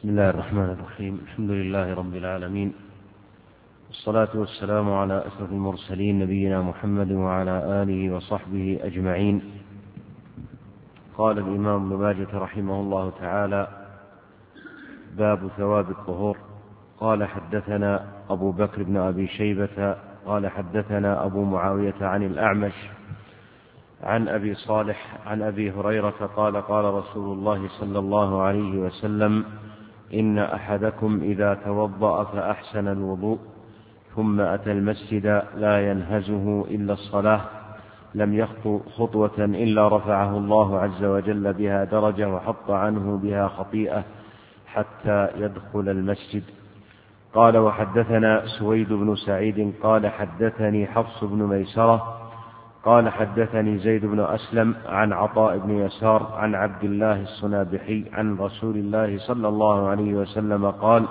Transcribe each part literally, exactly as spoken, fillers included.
بسم الله الرحمن الرحيم. الحمد لله رب العالمين، والصلاة والسلام على أشرف المرسلين نبينا محمد وعلى آله وصحبه أجمعين. قال الإمام ابن ماجه رحمه الله تعالى: باب ثواب الطهور. قال: حدثنا أبو بكر بن أبي شيبة قال حدثنا أبو معاوية عن الأعمش عن أبي صالح عن أبي هريرة قال: قال رسول الله صلى الله عليه وسلم: إن أحدكم إذا توضأ فأحسن الوضوء ثم أتى المسجد لا ينهزه إلا الصلاة لم يخطو خطوة إلا رفعه الله عز وجل بها درجة وحط عنه بها خطيئة حتى يدخل المسجد. قال: وحدثنا سويد بن سعيد قال حدثني حفص بن ميسرة قال حدثني زيد بن أسلم عن عطاء بن يسار عن عبد الله الصنابحي عن رسول الله صلى الله عليه وسلم قال: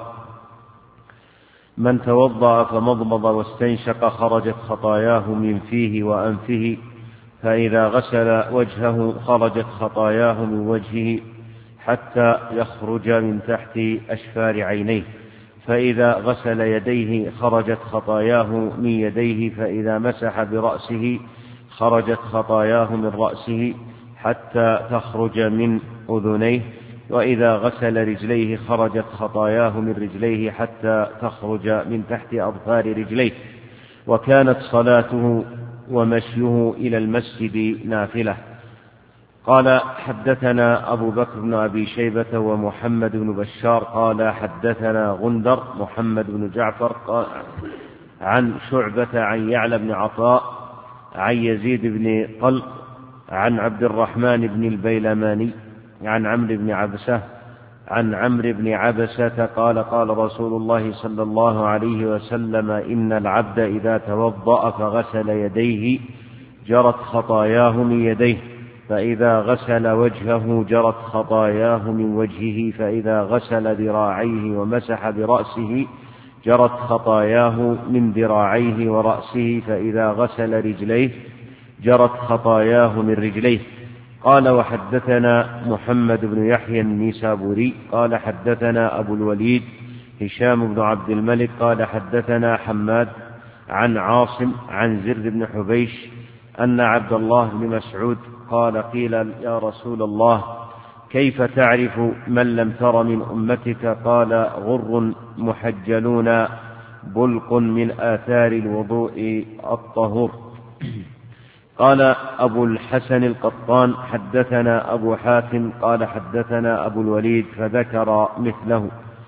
من توضأ فمضمض واستنشق خرجت خطاياه من فيه وأنفه، فإذا غسل وجهه خرجت خطاياه من وجهه حتى يخرج من تحت أشفار عينيه، فإذا غسل يديه خرجت خطاياه من يديه، فإذا مسح برأسه خرجت خطاياه من رأسه حتى تخرج من أذنيه، وإذا غسل رجليه خرجت خطاياه من رجليه حتى تخرج من تحت أظفار رجليه. وكانت صلاته ومشيه إلى المسجد نافلة. قال: حدثنا أبو بكر بن أبي شيبة ومحمد بن بشار قال حدثنا غندر محمد بن جعفر قال عن شعبة عن يعلى بن عطاء عن يزيد بن طلق عن عبد الرحمن بن البيلماني عن عمرو بن عبسة عن عمرو بن عبسة قال: قال رسول الله صلى الله عليه وسلم: إن العبد إذا توضأ فغسل يديه جرت خطاياه من يديه، فإذا غسل وجهه جرت خطاياه من وجهه، فإذا غسل ذراعيه ومسح برأسه جرت خطاياه من ذراعيه ورأسه، فإذا غسل رجليه جرت خطاياه من رجليه. قال: وحدثنا محمد بن يحيى النيسابوري قال حدثنا أبو الوليد هشام بن عبد الملك قال حدثنا حماد عن عاصم عن زر بن حبيش أن عبد الله بن مسعود قال: قيل يا رسول الله كيف تعرف من لم تر من أمتك؟ قال: غر محجلون بلق من آثار الوضوء الطهور. قال أبو الحسن القطان: حدثنا أبو حاتم قال حدثنا أبو الوليد فذكر مثله.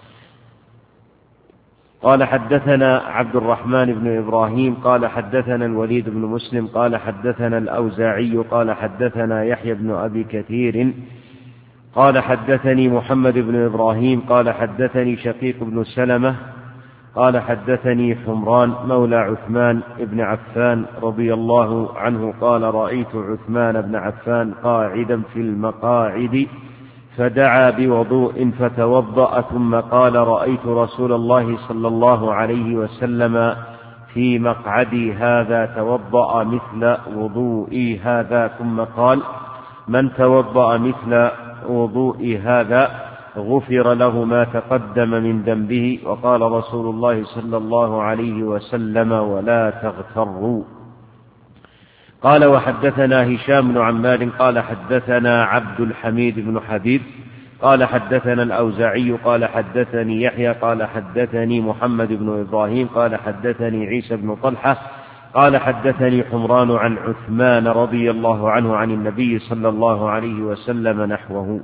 قال: حدثنا عبد الرحمن بن إبراهيم قال حدثنا الوليد بن مسلم قال حدثنا الأوزاعي قال حدثنا يحيى بن أبي كثير قال حدثني محمد بن إبراهيم قال حدثني شقيق بن سلمة قال حدثني حمران مولى عثمان بن عفان رضي الله عنه قال: رأيت عثمان بن عفان قاعدا في المقاعد فدعا بوضوء فتوضأ، ثم قال: رأيت رسول الله صلى الله عليه وسلم في مقعدي هذا توضأ مثل وضوئي هذا، ثم قال: من توضأ مثل وضوئي هذا غفر له ما تقدم من ذنبه. وقال رسول الله صلى الله عليه وسلم: ولا تغتروا. قال: وحدثنا هشام بن عمار قال حدثنا عبد الحميد بن حبيب قال حدثنا الأوزاعي قال حدثني يحيى قال حدثني محمد بن إبراهيم قال حدثني عيسى بن طلحة قال حدثني حمران عن عثمان رضي الله عنه عن النبي صلى الله عليه وسلم نحوه.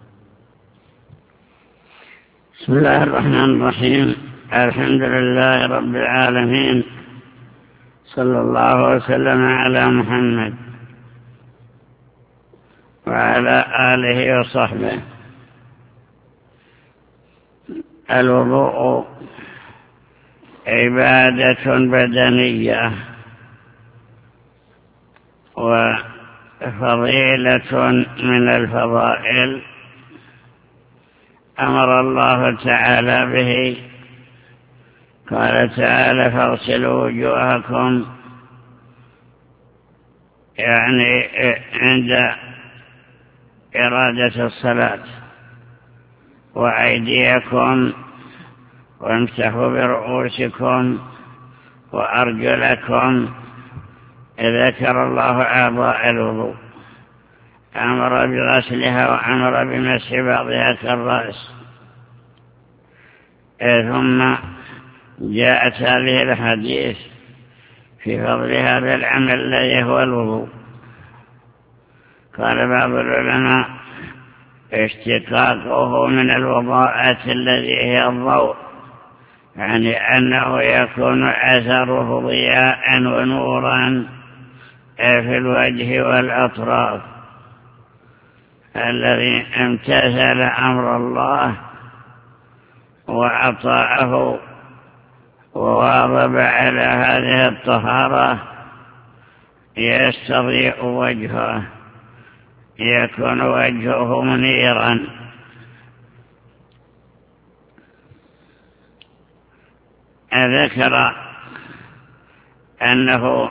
بسم الله الرحمن الرحيم. الحمد لله رب العالمين، صلى الله وسلم على محمد وعلى آله وصحبه. الوضوء عبادة بدنية وفضيلة من الفضائل أمر الله تعالى به. قال تعالى: فاغسلوا وجوهكم، يعني عند إرادة الصلاة، وأيديكم وامسحوا برؤوسكم وأرجلكم. ذكر الله أعضاء الوضوء، أمر بغسلها وأمر بمسح بعضها كالرأس. ثم جاءت هذه الحديث في فضل هذا العمل الذي هو الوضوء. قال بعض العلماء اشتقاقه من الوضاءة الذي هي الضوء، يعني أنه يكون أثره ضياء ونورا في الوجه والأطراف. الذي امتثل أمر الله وأطاعه وواظب على هذه الطهارة يستضيء وجهه، يكون وجهه منيرا. ذكر أنه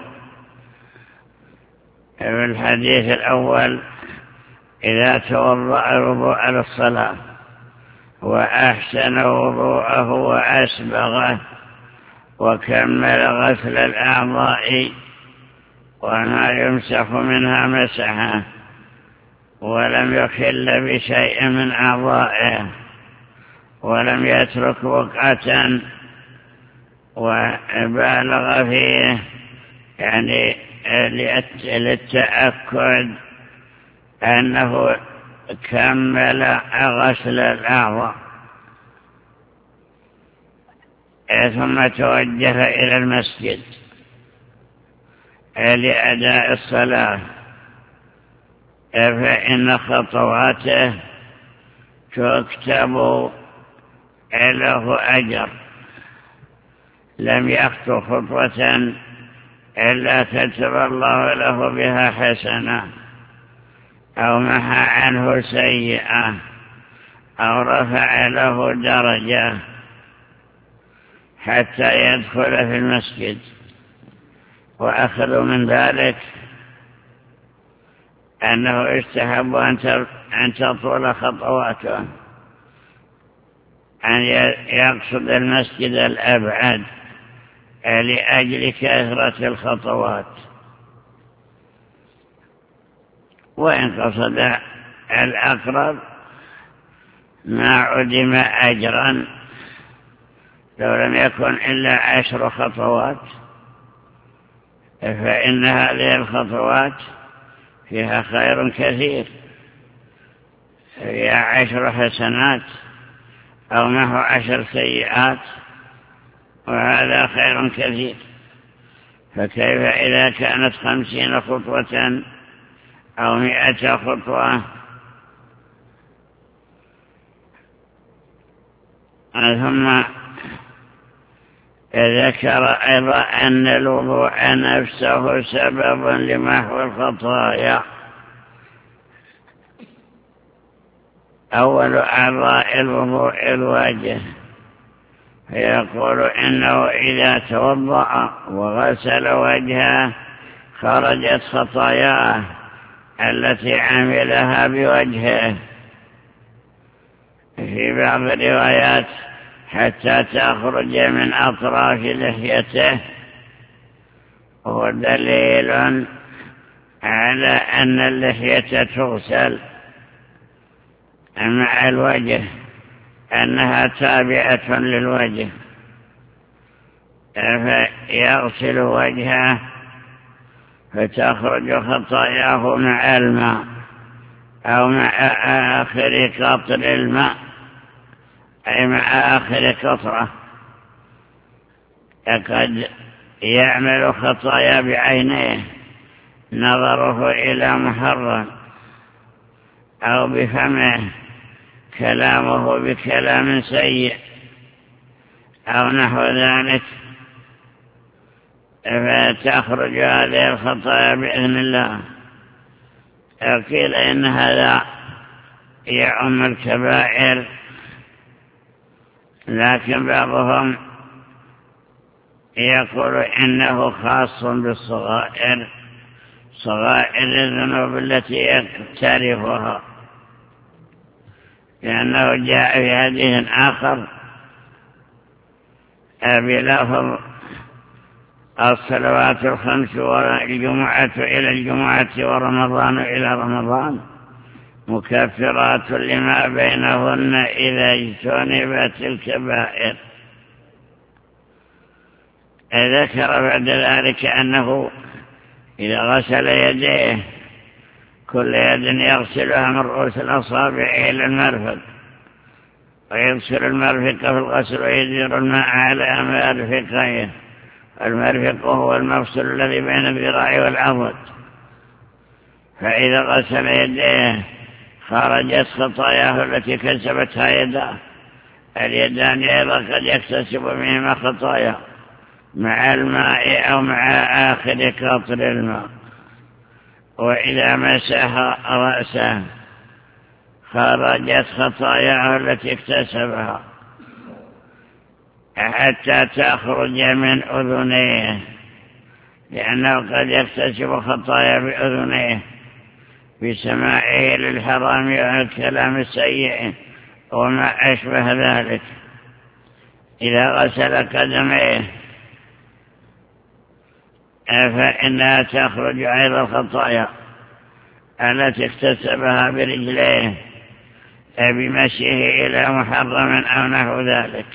في الحديث الأول إذا توضأ الوضوء للصلاة وأحسن وضوءه وأسبغه وكمل غسل الأعضاء وما يمسح منها مسحه ولم يخل بشيء من أعضائه ولم يترك بقعة وبالغ فيه، يعني للتأكد أنه كمل غسل الأعضاء، ثم توجه إلى المسجد لأداء الصلاة، فإن خطواته تكتب له أجر. لم يخطو خطوة إلا كتب الله له بها حسنة أو محى عنه سيئة أو رفع له درجة حتى يدخل في المسجد. وأخذ من ذلك أنه يستحب أن تطول خطواته، أن يقصد المسجد الأبعد لأجل كثرة الخطوات. وإن قصد الأقرب ما عدم أجرا، لو لم يكن إلا عشر خطوات فإن هذه الخطوات فيها خير كثير، هي عشر حسنات أو محو عشر سيئات، وهذا خير كثير. فكيف إذا كانت خمسين خطوة أو مئة خطوة؟ ثم ذكر أيضا أن الوضوء نفسه سبب لمحو الخطايا. أول أعضاء الوضوء الوجه، فيقول إنه إذا توضأ وغسل وجهه خرجت خطاياه التي عملها بوجهه، في بعض الروايات حتى تخرج من أطراف لحيته. هو دليل على أن اللحية تغسل مع الوجه، أنها تابعة للوجه، فيغسل وجهه فتخرج خطاياه مع الماء أو مع آخر قطر الماء، أي مع آخر قطرة. قد يعمل خطايا بعينيه، نظره إلى محرم، أو بفمه كلامه بكلام سيء أو نحو ذلك، فتخرج هذه الخطايا بإذن الله. قيل إن هذا يعم الكبائر، لكن بعضهم يقول إنه خاص بالصغائر، صغائر الذنوب التي يقترفها. لأنه جاء في حديث آخر بلفظ الصلوات الخمس والجمعة إلى الجمعة ورمضان إلى رمضان مكفرات لما بينهن إذا اجتنبت الكبائر. ذكر بعد ذلك أنه إذا غسل يديه كل يد يغسلها من رؤوس الأصابع إلى المرفق، ويغسل المرفق في الغسل ويدير الماء على مرفقيه. المرفق هو المفصل الذي بين الذراع والعضد، فإذا غسل يديه خرجت خطاياه التي كسبتها يداه. اليدان أيضا قد يكتسب منهما خطايا مع الماء أو مع آخر قطر الماء. وإذا مسح رأسه خرجت خطاياه التي اكتسبها حتى تخرج من أذنيه، لأنه قد يكتسب خطايا بأذنيه بسماعه للحرام والكلام السيء وما أشبه ذلك. إذا غسل قدميه فإنها تخرج أيضا الخطايا التي اكتسبها برجليه بمشيه إلى محرم أو نحو ذلك.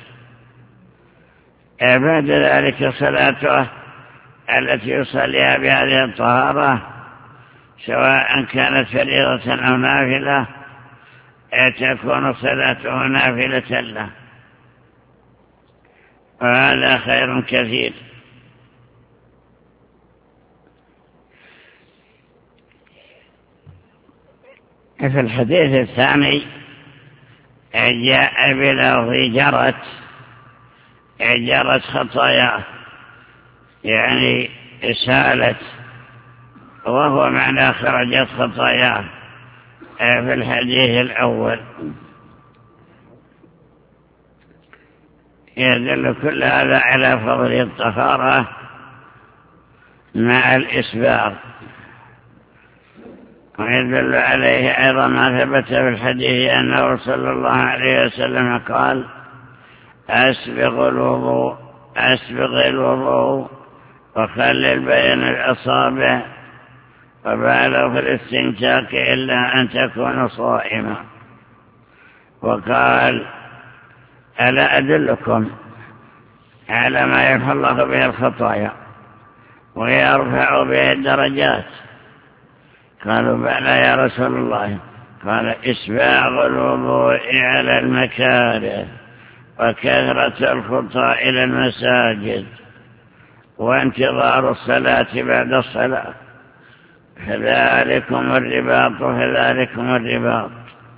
بعد ذلك صلاته التي يصليها بهذه الطهارة سواء كانت فريضة أو نافلة تكون صلاته نافلة له، وهذا خير كثير. في الحديث الثاني جاء بلفظ جرت جرت خطاياه، يعني سالت، وهو معنى خرجت خطاياه في الحديث الأول. يدل كل هذا على فضل الطهارة مع الإسباغ، ويدل عليه أيضا ما ثبت في الحديث أنه صلى الله عليه وسلم قال: أسبغ الوضوء أسبغ الوضوء وخلل بين الأصابع وبالغ في الاستنشاق إلا أن تكون صائما. وقال: ألا أدلكم على ما يمحو الله به الخطايا ويرفع به الدرجات؟ قالوا: بلى يا رسول الله. قال: إسباغ الوضوء على المكاره وكثرة الخطى إلى المساجد وانتظار الصلاة بعد الصلاة، فذلكم الرباط فذلكم الرباط.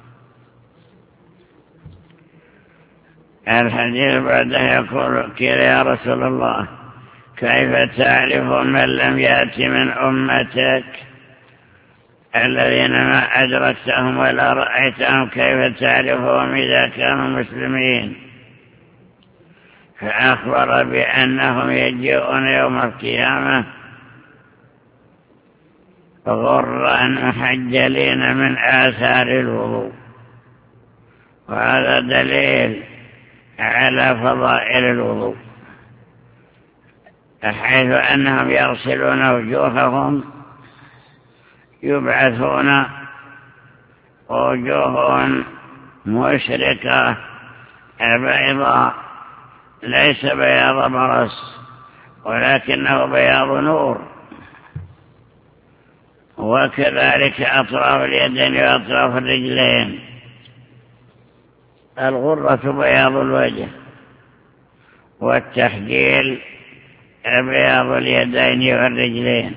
الحديث بعده يقول: قيل يا رسول الله كيف تعرف من لم يأت من أمتك الذين ما أدركتهم ولا رأيتهم، كيف تعرفهم إذا كانوا مسلمين؟ فأخبر بأنهم يجيئون يوم القيامة غرا محجلين من آثار الوضوء، وهذا دليل على فضائل الوضوء، حيث أنهم يغسلون وجوههم يبعثون وجوههم مشرقة بيضاء، ليس بياض برص ولكنه بياض نور. وكذلك أطراف اليدين وأطراف الرجلين. الغرة بياض الوجه، والتحجيل بياض اليدين والرجلين،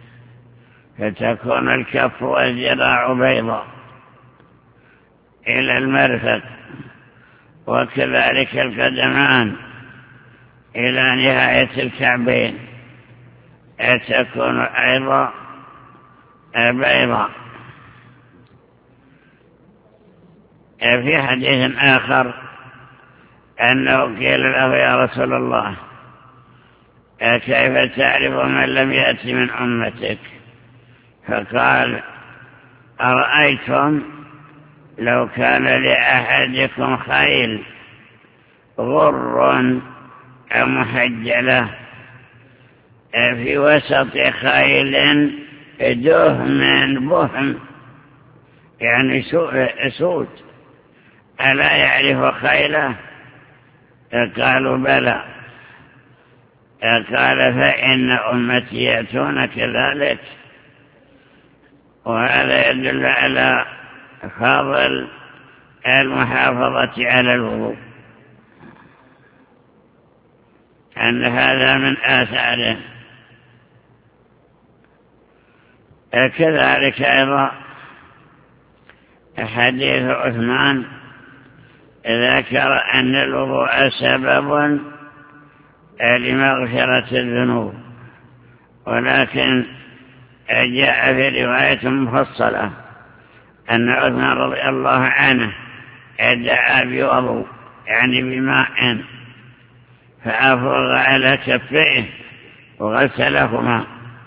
فتكون الكف والذراع بيضاء إلى المرفق، وكذلك القدمان إلى نهاية الكعبين تكون أيضا بيضاء. في حديث آخر أنه قيل له: يا رسول الله كيف تعرف من لم يأتي من أمتك؟ فقال: أرأيتم لو كان لأحدكم خيل غر محجلة في وسط خيل دهم بهم يعني سود ألا يعرف خيله؟ قالوا بلى. قال فإن أمتي يأتون كذلك. وهذا يدل على فضل المحافظة على الوضوء، أن هذا من آثاره. كذلك أيضا حديث عثمان ذكر أن الوضوء سبب لمغفرة الذنوب، ولكن جاء في رواية مفصلة أن عثمان رضي الله عنه دعا بوضوء يعني بماء فأفرغ على كفيه وغسلهما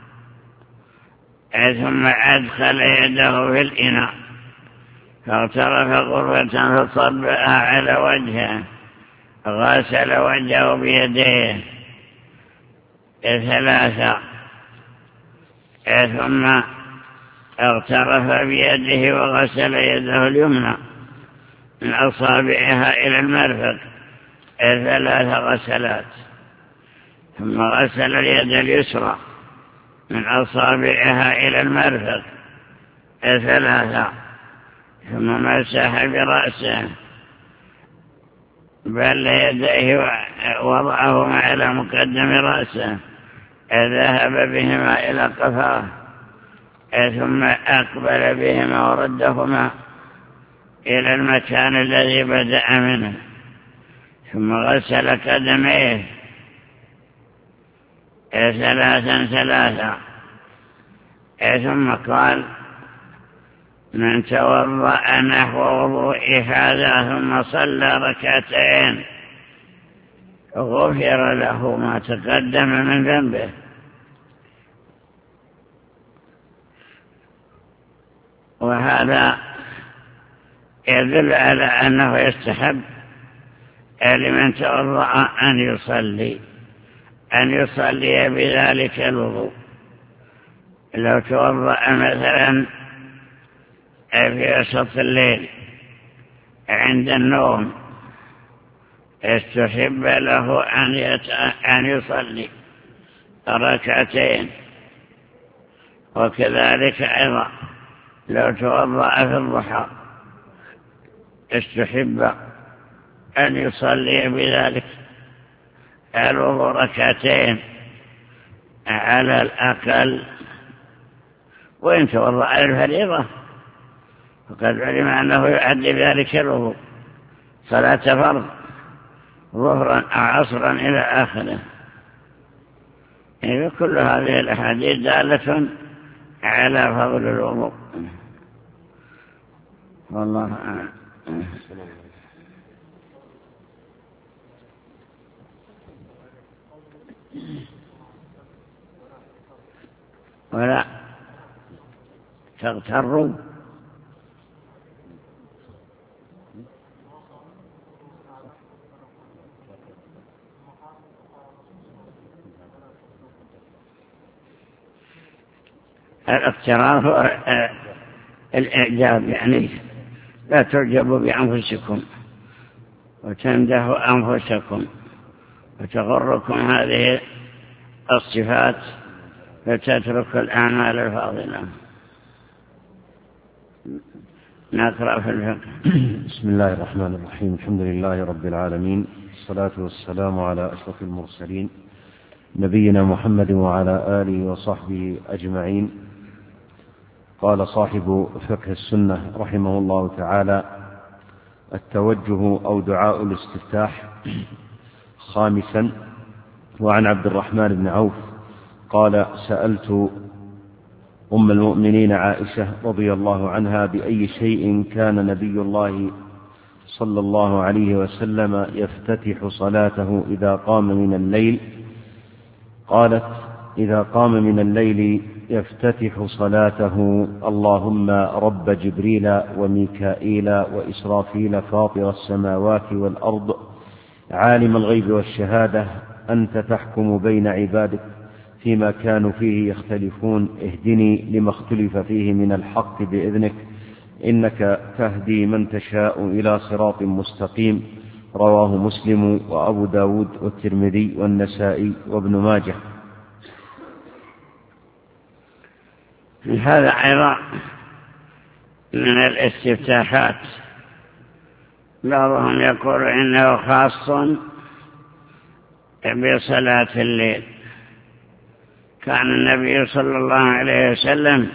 ثم أدخل يده في الإناء فاغترف غرفة فصبها على وجهه، غسل وجهه بيديه ثلاثة ثم اغترف بيده وغسل يده اليمنى من أصابعها إلى المرفق ثلاث غسلات، ثم غسل اليد اليسرى من أصابعها إلى المرفق ثلاثة، ثم مسح برأسه بل يديه وضعهما على مقدم رأسه، ذهب بهما إلى قفاه ثم أقبل بهما وردهما إلى المكان الذي بدأ منه، ثم غسل قدميه ثلاثا ثلاثا، ثم قال من توضأ نحو وضوء هذا ثم صلى ركعتين غفر له ما تقدم من ذنبه. وهذا يدل على أنه يستحب لمن توضأ أن يصلي أن يصلي بذلك الوضوء. لو توضأ مثلا في وسط الليل عند النوم استحب له أن يصلي ركعتين، وكذلك أيضا لو توضأ في الضحى استحب أن يصلي بذلك الوضوء ركعتين على الأقل. وإن توضأ الفريضة فقد علم أنه يؤدي ذلك الوضوء صلاة فرض ظهرا أو عصرا إلى آخره. يعني كل هذه الأحاديث دالة على فضل الوضوء. والله أعلم. ولا تغتروا الاغترار هو الإعجاب، يعني لا تعجبوا بأنفسكم وتمدحوا أنفسكم وتغركم هذه الصفات فتترك الأعمال الفاضلة. نقرأ في الفقه. بسم الله الرحمن الرحيم. الحمد لله رب العالمين، الصلاة والسلام على أشرف المرسلين نبينا محمد وعلى آله وصحبه أجمعين. قال صاحب فقه السنة رحمه الله تعالى: التوجه أو دعاء الاستفتاح. خامسا: وعن عبد الرحمن بن عوف قال: سألت أم المؤمنين عائشة رضي الله عنها بأي شيء كان نبي الله صلى الله عليه وسلم يفتتح صلاته إذا قام من الليل؟ قالت: إذا قام من الليل يفتتح صلاته: اللهم رب جبريل وميكائيل وإسرافيل فاطر السماوات والأرض عالم الغيب والشهادة أنت تحكم بين عبادك فيما كانوا فيه يختلفون اهدني لما اختلف فيه من الحق بإذنك إنك تهدي من تشاء إلى صراط مستقيم. رواه مسلم وأبو داود والترمذي والنسائي وابن ماجه. هذا أيضا من الاستفتاحات، بعضهم يقول إنه خاص بصلاة الليل. كان النبي صلى الله عليه وسلم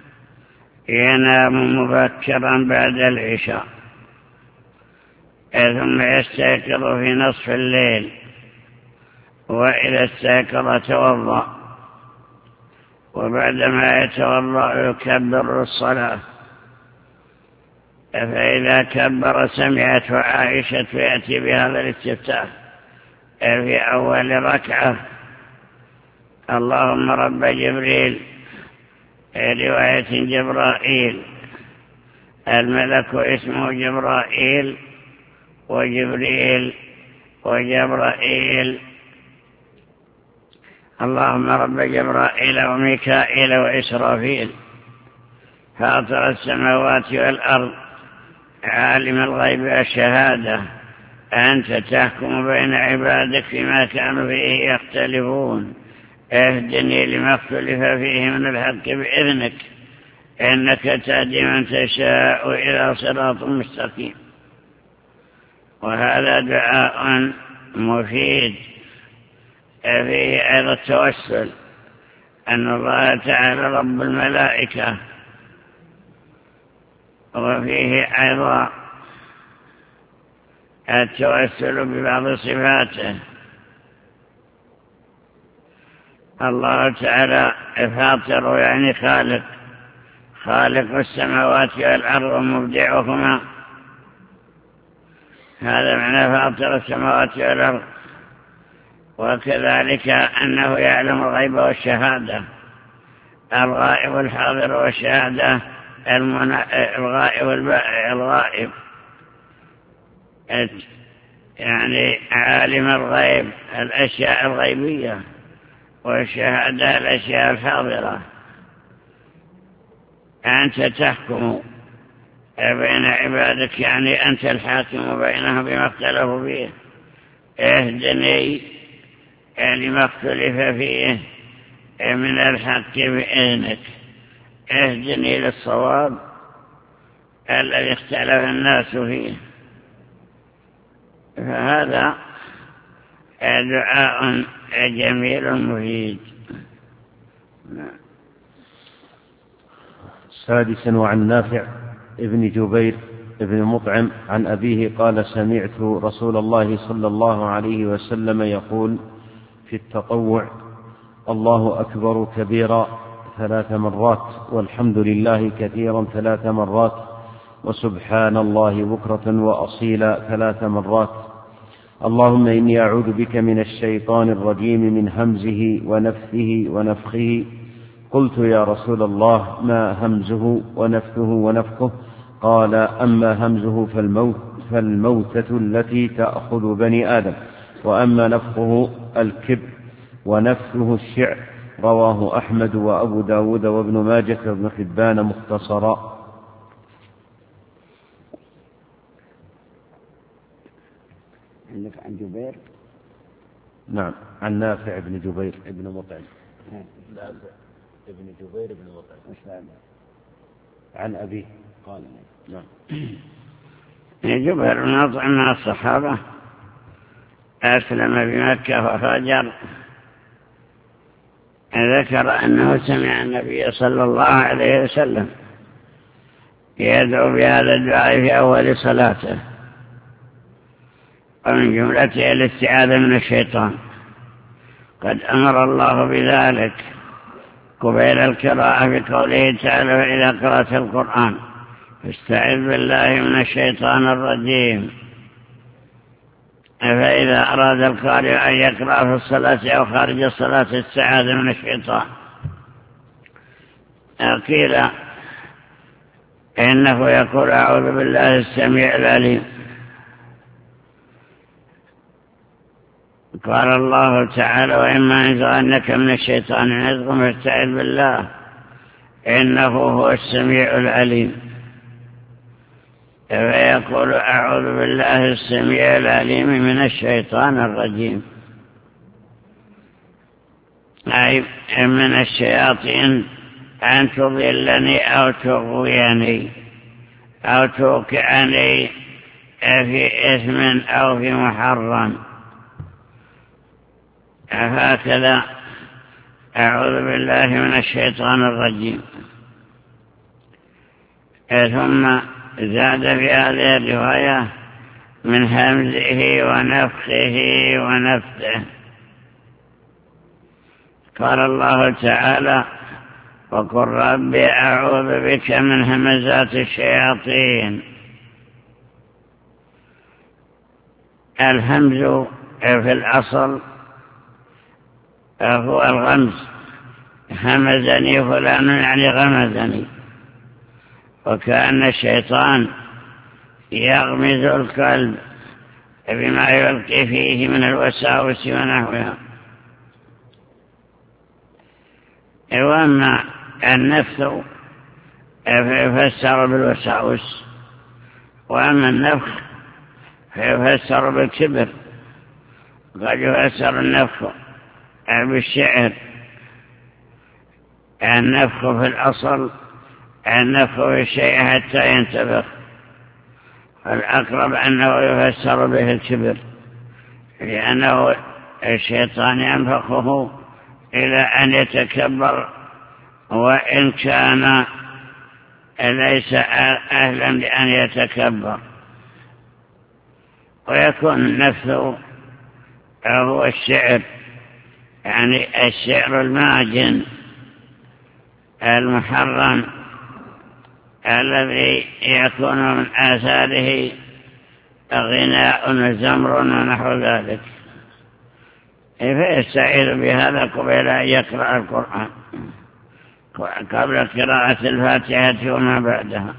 ينام مبكرا بعد العشاء ثم يستيقظ في نصف الليل، وإذا استيقظ توضأ، وبعدما يتوضأ يكبر الصلاة، فإذا كبر سمعته عائشة يأتي بهذا الاستفتاح في أول ركعة: اللهم رب جبريل، رواية جبرائيل، الملك اسمه جبرائيل وجبريل وجبرائيل، اللهم رب جبرائيل وميكائيل وإسرافيل فاطر السماوات والأرض عالم الغيب والشهادة أنت تحكم بين عبادك فيما كانوا فيه يختلفون اهدني لما اختلف فيه من الحق بإذنك إنك تهدي من تشاء إلى صراط مستقيم. وهذا دعاء مفيد فيه أيضا التوسل أن الله تعالى رب الملائكة، وفيه أيضا التوسل ببعض صفاته. الله تعالى فاطر يعني خالق، خالق السماوات والأرض ومبدعهما، هذا معنى فاطر السماوات والأرض. وكذلك أنه يعلم الغيب والشهادة، الغائب الحاضر والشهادة، الغائب الغائب يعني عالم الغيب الأشياء الغيبية، والشهادة الأشياء الحاضرة. أنت تحكم بين عبادك يعني أنت الحاكم بينهم بما اختلفوا فيه اهدني لما اختلف فيه من الحق بإذنك اهدني للصواب الذي اختلف الناس فيه. فهذا دعاء جميل مفيد. سادسا: وعن نافع ابن جبير ابن مطعم عن أبيه قال: سمعت رسول الله صلى الله عليه وسلم يقول في التطوع: الله أكبر كبيرا ثلاث مرات، والحمد لله كثيرا ثلاث مرات، وسبحان الله بكرة وأصيلا ثلاث مرات. اللهم إني أعوذ بك من الشيطان الرجيم من همزه ونفثه ونفخه. قلت: يا رسول الله ما همزه ونفثه ونفخه؟ قال: أما همزه فالموت فالموتة التي تأخذ بني آدم، وأما نفخه الكبر، ونفثه الشعر. رواه أحمد وأبو داود وابن ماجه وابن حبان مختصرا. عندك عن جبير؟ نعم، عن نافع ابن جبير ابن مطعم. نافع ابن جبير ابن مطعم عن أبيه قال: نعم. جبير بن مطعم من الصحابة، أسلم بمكة وهاجر. ذكر أنه سمع النبي صلى الله عليه وسلم يدعو بهذا الدعاء في أول صلاته، ومن جملته الاستعاذة من الشيطان. قد أمر الله بذلك قبيل القراءة بقوله تعالى: وإذا قرأت القرآن فاستعذ بالله من الشيطان الرجيم. فإذا أراد القارئ أن يقرأ في الصلاة أو خارج الصلاة استعاذ من الشيطان. قيل إنه يقول أعوذ بالله السميع العليم. قال الله تعالى وإما ينزغنك من الشيطان نزغ فاستعذ بالله إنه هو السميع العليم. فيقول أعوذ بالله السميع العليم من الشيطان الرجيم، أي من الشياطين أن تضلني أو تغويني أو توقعني في إثم أو في محرم. هكذا أعوذ بالله من الشيطان الرجيم. ثم زاد في هذه الرواية من همزه ونفخه ونفثه. قال الله تعالى وقل رب أعوذ بك من همزات الشياطين. الهمز في الأصل هو الغمز، همزني فلان يعني غمزني، وكأن الشيطان يغمز القلب بما يلقي فيه من الوساوس ونحوها. وأما النفث فيفسر بالوساوس، وأما النفخ فيفسر بالكبر. قد يفسر النفخ بالشعر. النفخ في الأصل النفخ في الشيء حتى ينتفخ، الأقرب أنه يفسر به الكبر، لأنه الشيطان ينفخه إلى أن يتكبر وإن كان ليس أهلا لأن يتكبر. ويكون النفث هو الشعر، يعني الشعر الماجن المحرم الذي يكون من آثاره غناء وزمر ونحو ذلك، فيستعيذ بهذا قبل أن يقرأ القرآن قبل قراءة الفاتحة وما بعدها.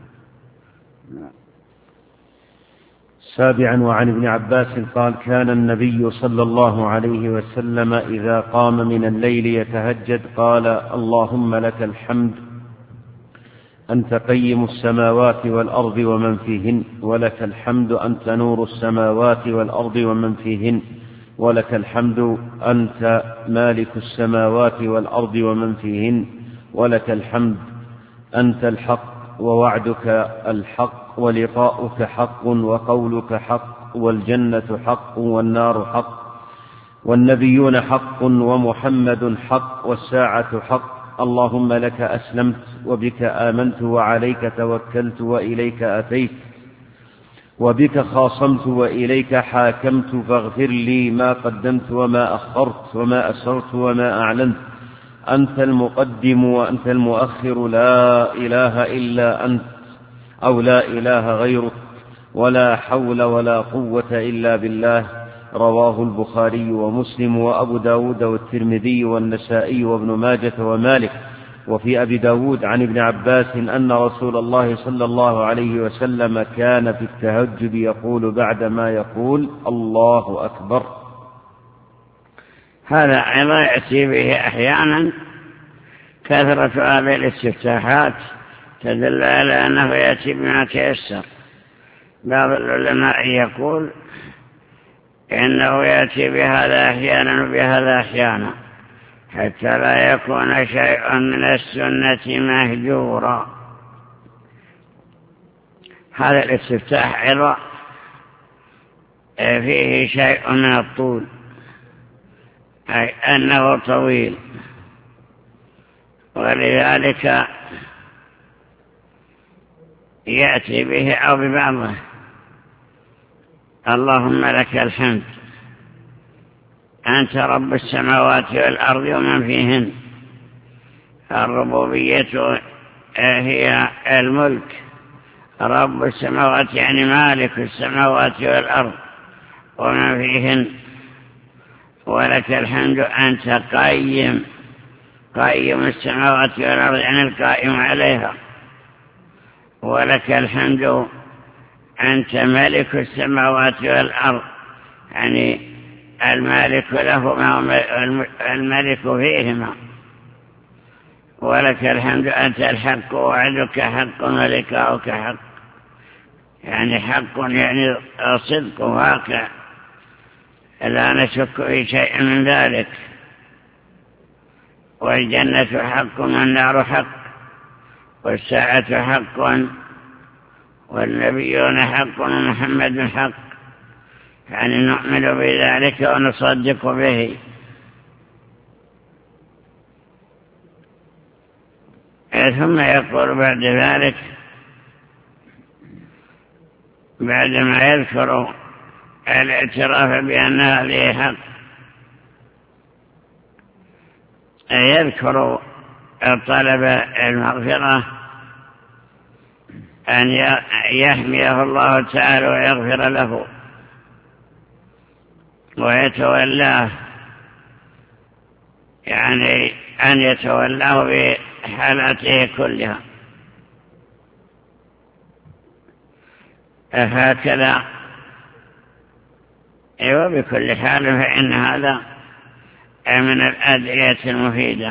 سابعا وعن ابن عباس قال كان النبي صلى الله عليه وسلم إذا قام من الليل يتهجد قال اللهم لك الحمد أنت قيم السماوات والأرض ومن فيهن، ولك الحمد أنت نور السماوات والأرض ومن فيهن، ولك الحمد أنت مالك السماوات والأرض ومن فيهن، ولك الحمد أنت الحق ووعدك الحق ولقاؤك حق وقولك حق والجنة حق والنار حق والنبيون حق ومحمد حق والساعة حق. اللهم لك أسلمت وبك آمنت وعليك توكلت وإليك أتيت وبك خاصمت وإليك حاكمت فاغفر لي ما قدمت وما أخرت وما أسرت وما أعلنت. أنت المقدم وأنت المؤخر لا إله إلا أنت أو لا إله غيرك ولا حول ولا قوة إلا بالله. رواه البخاري ومسلم وأبو داود والترمذي والنسائي وابن ماجة ومالك. وفي أبي داود عن ابن عباس أن رسول الله صلى الله عليه وسلم كان في التهجد يقول بعدما يقول الله أكبر. هذا أيضا يأتي به أحيانا. كثرة هذه الاستفتاحات تدل على أنه يأتي بما تيسر. بعض العلماء يقول إنه يأتي بهذا أحيانا وبهذا أحيانا حتى لا يكون شيء من السنة مهجورا. هذا الاستفتاح أيضا فيه شيء من الطول، أي أنه طويل، ولذلك يأتي به أو ببعضه. اللهم لك الحمد أنت رب السماوات والأرض ومن فيهن. الربوبية هي الملك، رب السماوات يعني مالك السماوات والأرض ومن فيهن. ولك الحمد أنت قيم قيم السماوات والأرض يعني القائم عليها، ولك الحمد أنت ملك السماوات والأرض، يعني المالك لهما الملك فيهما، ولك الحمد أنت الحق وعدك حق ولقاؤك حق، يعني حق يعني صدق واقع لا نشك في شيء من ذلك، والجنة حق والنار حق والساعة حق والنبيون حق ومحمد حق، يعني نؤمن بذلك ونصدق به. ثم يقول بعد ذلك بعدما يذكر الاعتراف بأن هذه حق يذكر طلب المغفرة أن يحميه الله تعالى ويغفر له ويتولاه، يعني أن يتولاه بحالاته كلها. هكذا وبكل حال فإن هذا من الأدعية المفيدة.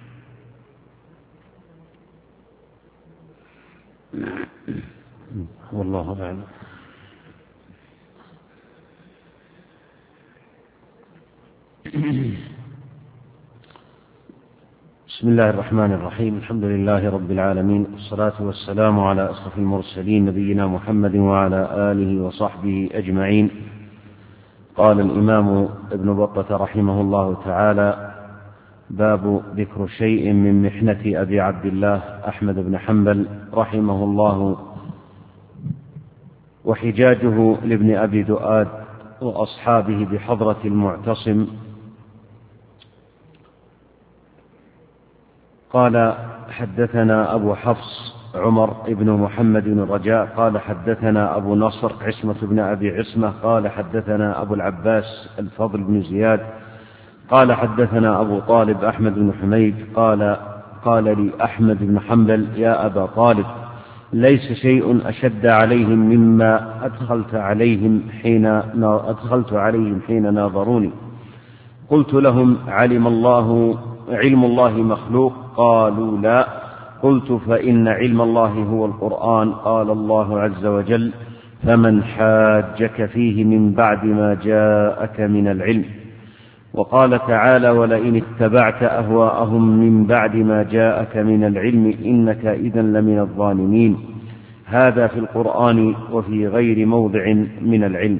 والله أعلم. بسم الله الرحمن الرحيم، الحمد لله رب العالمين، والصلاة والسلام على أشرف المرسلين نبينا محمد وعلى آله وصحبه أجمعين. قال الإمام ابن بطة رحمه الله تعالى: باب ذكر شيء من محنة أبي عبد الله أحمد بن حنبل رحمه الله وحجاجه لابن أبي دؤاد وأصحابه بحضرة المعتصم. قال: حدثنا أبو حفص عمر بن محمد بن الرجاء قال حدثنا أبو نصر عصمة بن أبي عصمة قال حدثنا أبو العباس الفضل بن زياد قال حدثنا أبو طالب أحمد بن حميد قال قال لي أحمد بن حنبل: يا أبا طالب، ليس شيء أشد عليهم مما أدخلت عليهم حين أدخلت عليهم حين ناظروني. قلت لهم: علم الله علم الله مخلوق؟ قالوا: لا. قلت: فإن علم الله هو القرآن. قال الله عز وجل: فمن حاجك فيه من بعد ما جاءك من العلم. وقال تعالى: ولئن اتبعت أهواءهم من بعد ما جاءك من العلم إنك إذا لمن الظالمين. هذا في القرآن وفي غير موضع من العلم.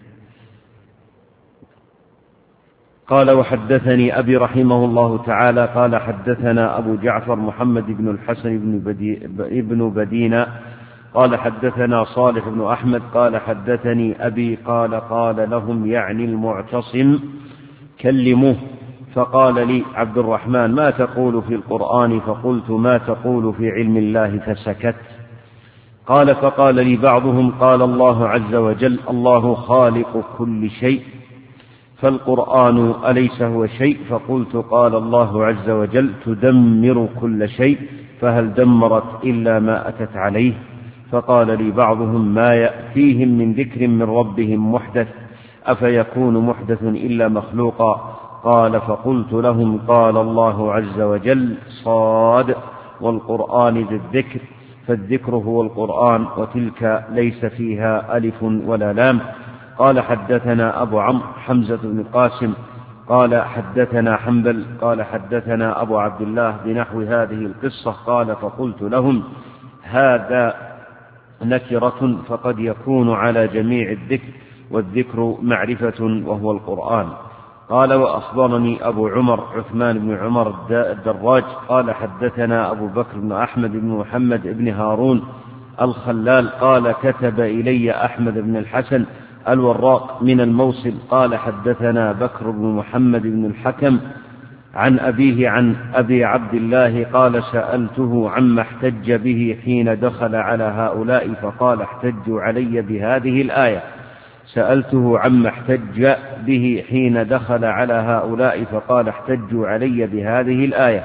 قال: وحدثني أبي رحمه الله تعالى قال حدثنا أبو جعفر محمد بن الحسن بن بدينة قال حدثنا صالح بن أحمد قال حدثني أبي قال قال لهم يعني المعتصم: كلموه. فقال لي عبد الرحمن: ما تقول في القرآن؟ فقلت: ما تقول في علم الله؟ فسكت. قال: فقال لي بعضهم: قال الله عز وجل: الله خالق كل شيء، فالقرآن أليس هو شيء؟ فقلت: قال الله عز وجل: تدمر كل شيء، فهل دمرت إلا ما أتت عليه؟ فقال لي بعضهم: ما يأتيهم من ذكر من ربهم محدث، أفيكون محدث إلا مخلوقا؟ قال: فقلت لهم: قال الله عز وجل: صاد والقرآن ذي الذكر، فالذكر هو القرآن، وتلك ليس فيها ألف ولا لام. قال: حدثنا أبو عمرو حمزة بن القاسم قال حدثنا حنبل قال حدثنا أبو عبد الله بنحو هذه القصة. قال: فقلت لهم: هذا نكرة، فقد يكون على جميع الذكر، والذكر معرفة وهو القرآن. قال: وأخبرني أبو عمر عثمان بن عمر الدراج قال حدثنا أبو بكر بن أحمد بن محمد بن هارون الخلال قال: كتب إلي أحمد بن الحسن الوراق من الموصل قال حدثنا بكر بن محمد بن الحكم عن أبيه عن أبي عبد الله قال: سألته عما احتج به حين دخل على هؤلاء فقال: احتجوا علي بهذه الآية. سألته عما احتج به حين دخل على هؤلاء فقال: احتجوا علي بهذه الآية.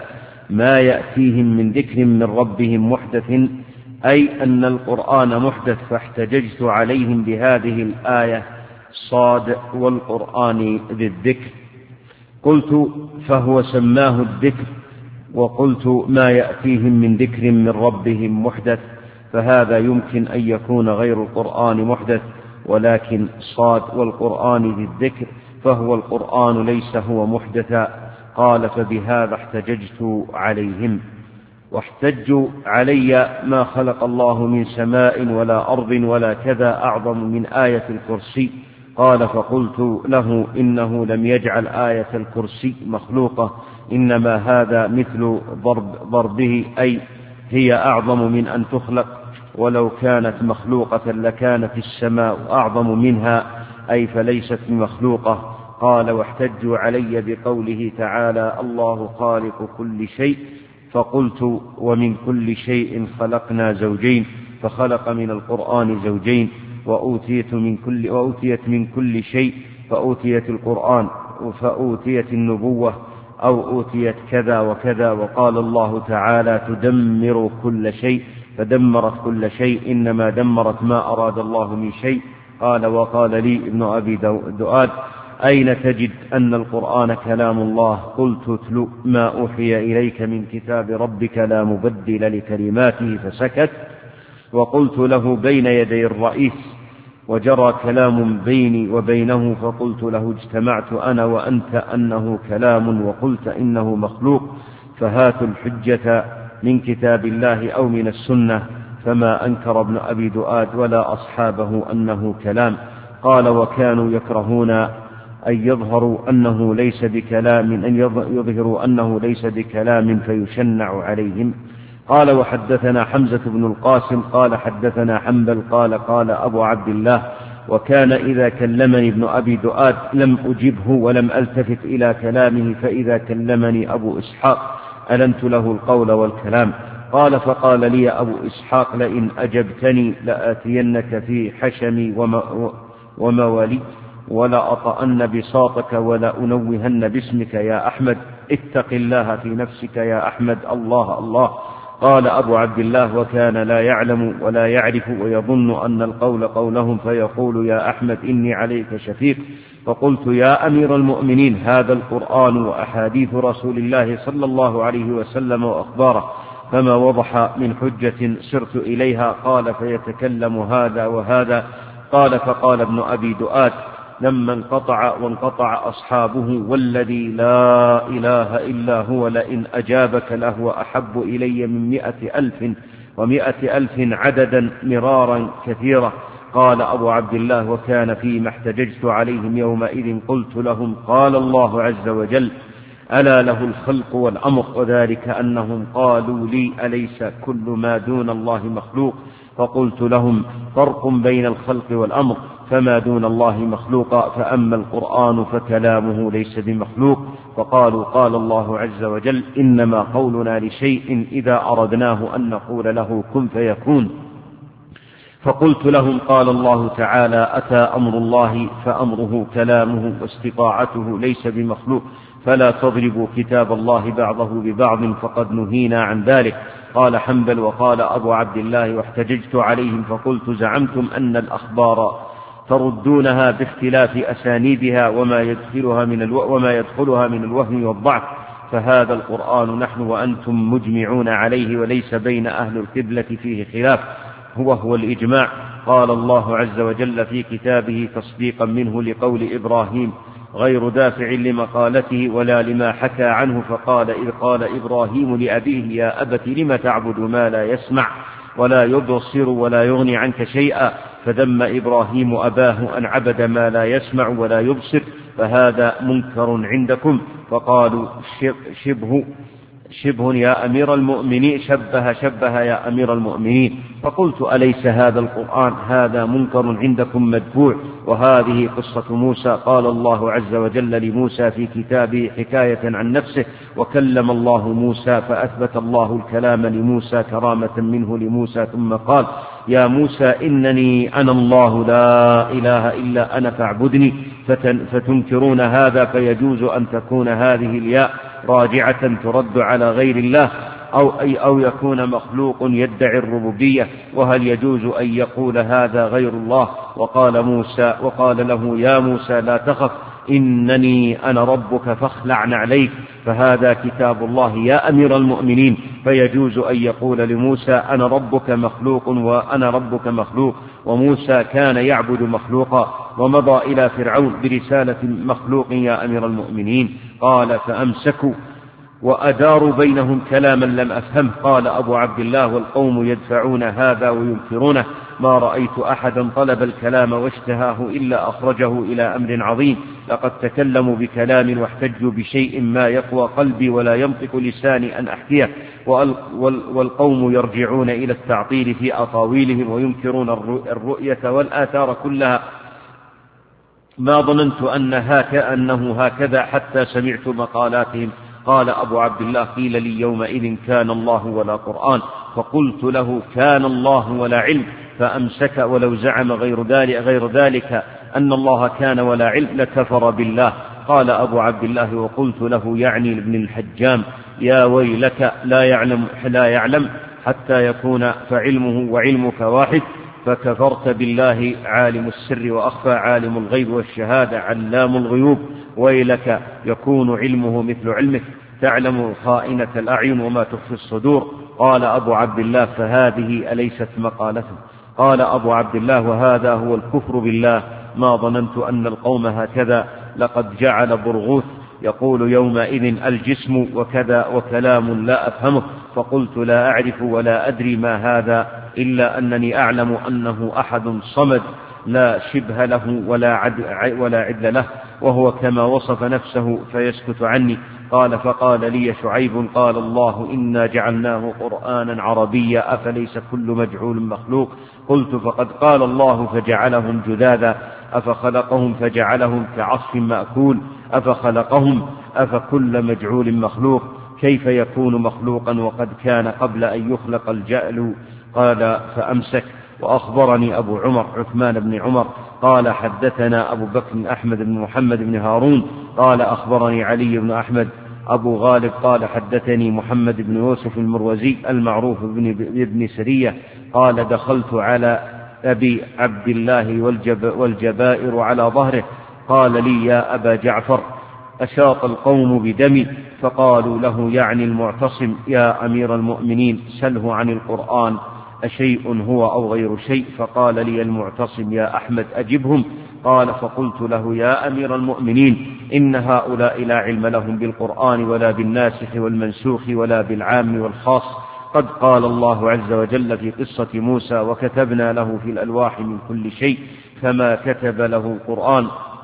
ما يأتيهم من ذكر من ربهم محدث، أي أن القرآن محدث، فاحتججت عليهم بهذه الآية صاد والقرآن ذي الذكر. قلت فهو سماه الذكر، وقلت ما يأتيهم من ذكر من ربهم محدث، فهذا يمكن أن يكون غير القرآن محدث، ولكن صاد والقرآن ذي الذكر فهو القرآن ليس هو محدثا. قال فبهذا احتججت عليهم. واحتجوا علي ما خلق الله من سماء ولا أرض ولا كذا أعظم من آية الكرسي. قال فقلت له إنه لم يجعل آية الكرسي مخلوقة، إنما هذا مثل ضرب ضربه، أي هي أعظم من أن تخلق، ولو كانت مخلوقة لكانت السماء أعظم منها، أي فليست مخلوقة. قال واحتجوا علي بقوله تعالى الله خالق كل شيء، فقلت ومن كل شيء خلقنا زوجين، فخلق من القرآن زوجين، وأوتيت من كل, وأوتيت من كل شيء، فأوتيت القرآن، فأوتيت النبوة، أو أوتيت كذا وكذا. وقال الله تعالى تدمر كل شيء، فدمرت كل شيء، إنما دمرت ما أراد الله من شيء. قال وقال لي ابن أبي دؤاد أين تجد أن القرآن كلام الله؟ قلت اتل ما أوحي إليك من كتاب ربك لا مبدل لكلماته، فسكت. وقلت له بين يدي الرئيس وجرى كلام بيني وبينه، فقلت له اجتمعت أنا وأنت أنه كلام وقلت إنه مخلوق، فهاتوا الحجة من كتاب الله أو من السنة. فما أنكر ابن أبي دؤاد ولا أصحابه أنه كلام. قال وكانوا يكرهون أن يظهروا أنه ليس بكلام، أن يظهروا أنه ليس بكلام فيشنع عليهم. قال وحدثنا حمزة بن القاسم قال حدثنا حنبل قال قال أبو عبد الله وكان إذا كلمني ابن أبي دؤاد لم أجبه ولم ألتفت إلى كلامه، فإذا كلمني أبو إسحاق ألنت له القول والكلام. قال فقال لي أبو إسحاق لئن أجبتني لآتينك في حشمي وموالي ولا أطأن بساطك ولا أنوهن باسمك يا أحمد، اتق الله في نفسك يا أحمد، الله الله. قال أبو عبد الله وكان لا يعلم ولا يعرف ويظن أن القول قولهم، فيقول يا أحمد إني عليك شفيق. فقلت يا أمير المؤمنين هذا القرآن وأحاديث رسول الله صلى الله عليه وسلم وأخباره، فما وضح من حجة سرت إليها. قال فيتكلم هذا وهذا. قال فقال ابن أبي دؤاد لما انقطع وانقطع أصحابه والذي لا إله إلا هو لئن أجابك لهو أحب إلي من مئة ألف ومئة ألف عددا مرارا كثيرا. قال أبو عبد الله وكان فيما احتججت عليهم يومئذ قلت لهم قال الله عز وجل ألا له الخلق والأمر، وذلك أنهم قالوا لي أليس كل ما دون الله مخلوق؟ فقلت لهم فرق بين الخلق والأمر، فما دون الله مخلوق، فأما القرآن فكلامه ليس بمخلوق. فقالوا قال الله عز وجل إنما قولنا لشيء إذا أردناه أن نقول له كن فيكون. فقلت لهم قال الله تعالى أتى أمر الله فأمره كلامه واستطاعته ليس بمخلوق، فلا تضربوا كتاب الله بعضه ببعض فقد نهينا عن ذلك. قال حنبل وقال أبو عبد الله واحتججت عليهم فقلت زعمتم أن الأخبار تردونها باختلاف أسانيدها وما يدخلها من الو... وما يدخلها من الوهم والضعف، فهذا القرآن نحن وأنتم مجمعون عليه وليس بين أهل القبلة فيه خلاف، هو هو الإجماع. قال الله عز وجل في كتابه تصديقا منه لقول إبراهيم غير دافع لمقالته ولا لما حكى عنه، فقال إذ قال إبراهيم لأبيه يا أبت لم تعبد ما لا يسمع ولا يبصر ولا يغني عنك شيئا، فذم إبراهيم أباه أن عبد ما لا يسمع ولا يبصر، فهذا منكر عندكم. فقالوا شبه شبه يا أمير المؤمنين، شبه شبه يا أمير المؤمنين. فقلت أليس هذا القرآن هذا منكر عندكم مدفوع؟ وهذه قصة موسى. قال الله عز وجل لموسى في كتابه حكاية عن نفسه وكلم الله موسى، فأثبت الله الكلام لموسى كرامة منه لموسى، ثم قال يا موسى إنني أنا الله لا إله إلا أنا فاعبدني، فتنكرون هذا، فيجوز أن تكون هذه الياء راجعة ترد على غير الله، أو, أي أو يكون مخلوق يدعي الربوبية، وهل يجوز أن يقول هذا غير الله؟ وقال موسى وقال له يا موسى لا تخف إنني أنا ربك فاخلع نعليك، فهذا كتاب الله يا أمير المؤمنين، فيجوز أن يقول لموسى أنا ربك مخلوق وأنا ربك مخلوق، وموسى كان يعبد مخلوقا ومضى إلى فرعون برسالة مخلوق يا أمير المؤمنين. قال فأمسكوا وأداروا بينهم كلاما لم أفهمه. قال أبو عبد الله والقوم يدفعون هذا وينكرونه، ما رأيت أحدا طلب الكلام واشتهاه إلا أخرجه إلى أمر عظيم، لقد تكلموا بكلام واحتجوا بشيء ما يقوى قلبي ولا ينطق لساني أن أحكيه، والقوم يرجعون إلى التعطيل في أطاويلهم وينكرون الرؤية والآثار كلها، ما ظننت أن هكذا أنه هكذا حتى سمعت مقالاتهم. قال أبو عبد الله قيل لي يومئذ كان الله ولا قرآن، فقلت له كان الله ولا علم، فأمسك، ولو زعم غير ذلك, غير ذلك أن الله كان ولا علم لكفر بالله. قال أبو عبد الله وقلت له يعني لابن الحجام يا ويلك لا يعلم, لا يعلم حتى يكون فعلمه وعلمك واحد، فكفرت بالله عالم السر وأخفى عالم الغيب والشهادة علام الغيوب، ويلك يكون علمه مثل علمك، تعلم خائنة الأعين وما تخفي الصدور. قال أبو عبد الله فهذه أليست مقالته؟ قال أبو عبد الله وهذا هو الكفر بالله، ما ظننت أن القوم هكذا، لقد جعل برغوث يقول يومئذ الجسم وكذا وكلام لا أفهمه، فقلت لا أعرف ولا أدري ما هذا إلا أنني أعلم أنه أحد صمد لا شبه له ولا عدل, ولا عدل له، وهو كما وصف نفسه فيسكت عني. قال فقال لي شعيب قال الله إنا جعلناه قرآنا عربيا أفليس كل مجعول مخلوق؟ قلت فقد قال الله فجعلهم جذاذا، أفخلقهم فجعلهم كعصف مأكول، أفخلقهم أفكل مجعول مخلوق؟ كيف يكون مخلوقا وقد كان قبل أن يخلق الجأل؟ قال فأمسك. وأخبرني أبو عمر عثمان بن عمر قال حدثنا أبو بكر أحمد بن محمد بن هارون قال أخبرني علي بن أحمد أبو غالب قال حدثني محمد بن يوسف المروزي المعروف بن سرية قال دخلت على أبي عبد الله والجب والجبائر على ظهره، قال لي يا أبا جعفر أشاط القوم بدمي، فقالوا له يعني المعتصم يا أمير المؤمنين سله عن القرآن أشيء هو أو غير شيء؟ فقال لي المعتصم يا أحمد أجبهم. قال فقلت له يا أمير المؤمنين إن هؤلاء لا علم لهم بالقرآن ولا بالناسخ والمنسوخ ولا بالعام والخاص، قد قال الله عز وجل في قصة موسى وكتبنا له في الألواح من كل شيء فما كتب له القرآن،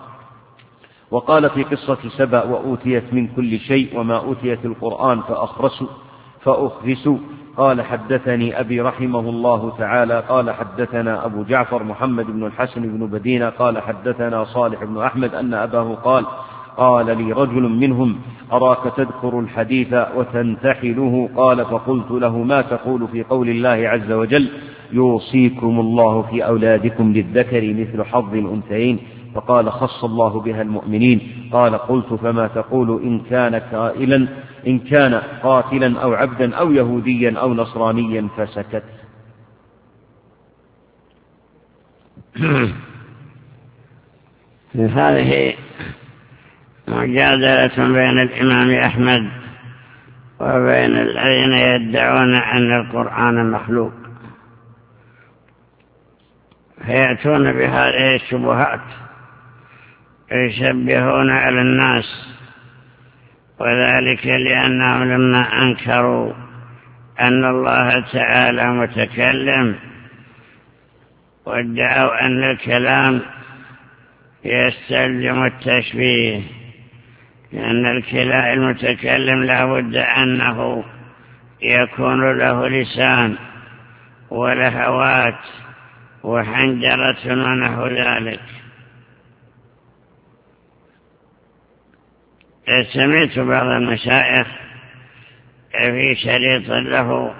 وقال في قصة سبأ وأوتيت من كل شيء وما أوتيت القرآن فأخرسوا فأخرسوا. قال حدثني أبي رحمه الله تعالى قال حدثنا أبو جعفر محمد بن الحسن بن بدينة قال حدثنا صالح بن أحمد أن أباه قال قال لي رجل منهم أراك تذكر الحديث وتنتحله، قال فقلت له ما تقول في قول الله عز وجل يوصيكم الله في أولادكم للذكر مثل حظ الأنثيين؟ فقال خص الله بها المؤمنين. قال قلت فما تقول إن كان قائلا إن كان قاتلا أو عبدا أو يهوديا أو نصرانيا؟ فسكت. هذه مجادلة بين الإمام أحمد وبين الذين يدعون أن القرآن مخلوق، فيأتون بهذه الشبهات يشبهون على الناس، وذلك لأنهم لما أنكروا أن الله تعالى متكلم وادعوا أن الكلام يستلزم التشبيه، لأن الكلام المتكلم لا بد أنه يكون له لسان ولهوات وحنجرة ونحو ذلك. سمعت بعض المشايخ في شريط له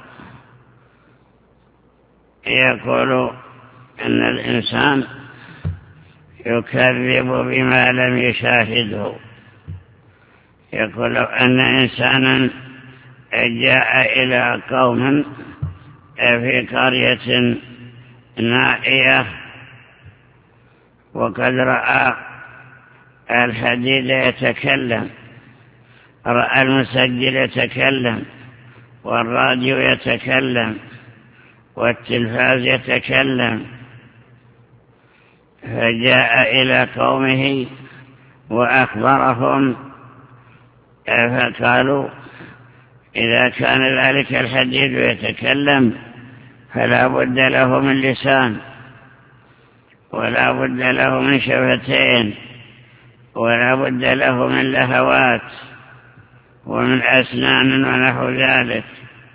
يقول أن الإنسان يكذب بما لم يشاهده. يقول لو أن إنسانا جاء إلى قوم في قرية نائية وقد رأى الحديد يتكلم، رأى المسجل يتكلم والراديو يتكلم والتلفاز يتكلم، فجاء إلى قومه وأخبرهم، فقالوا إذا كان ذلك الحديد يتكلم فلا بد له من لسان، ولا بد له من شفتين، ولا بد له من لهوات ومن أسنان ونحو ذلك.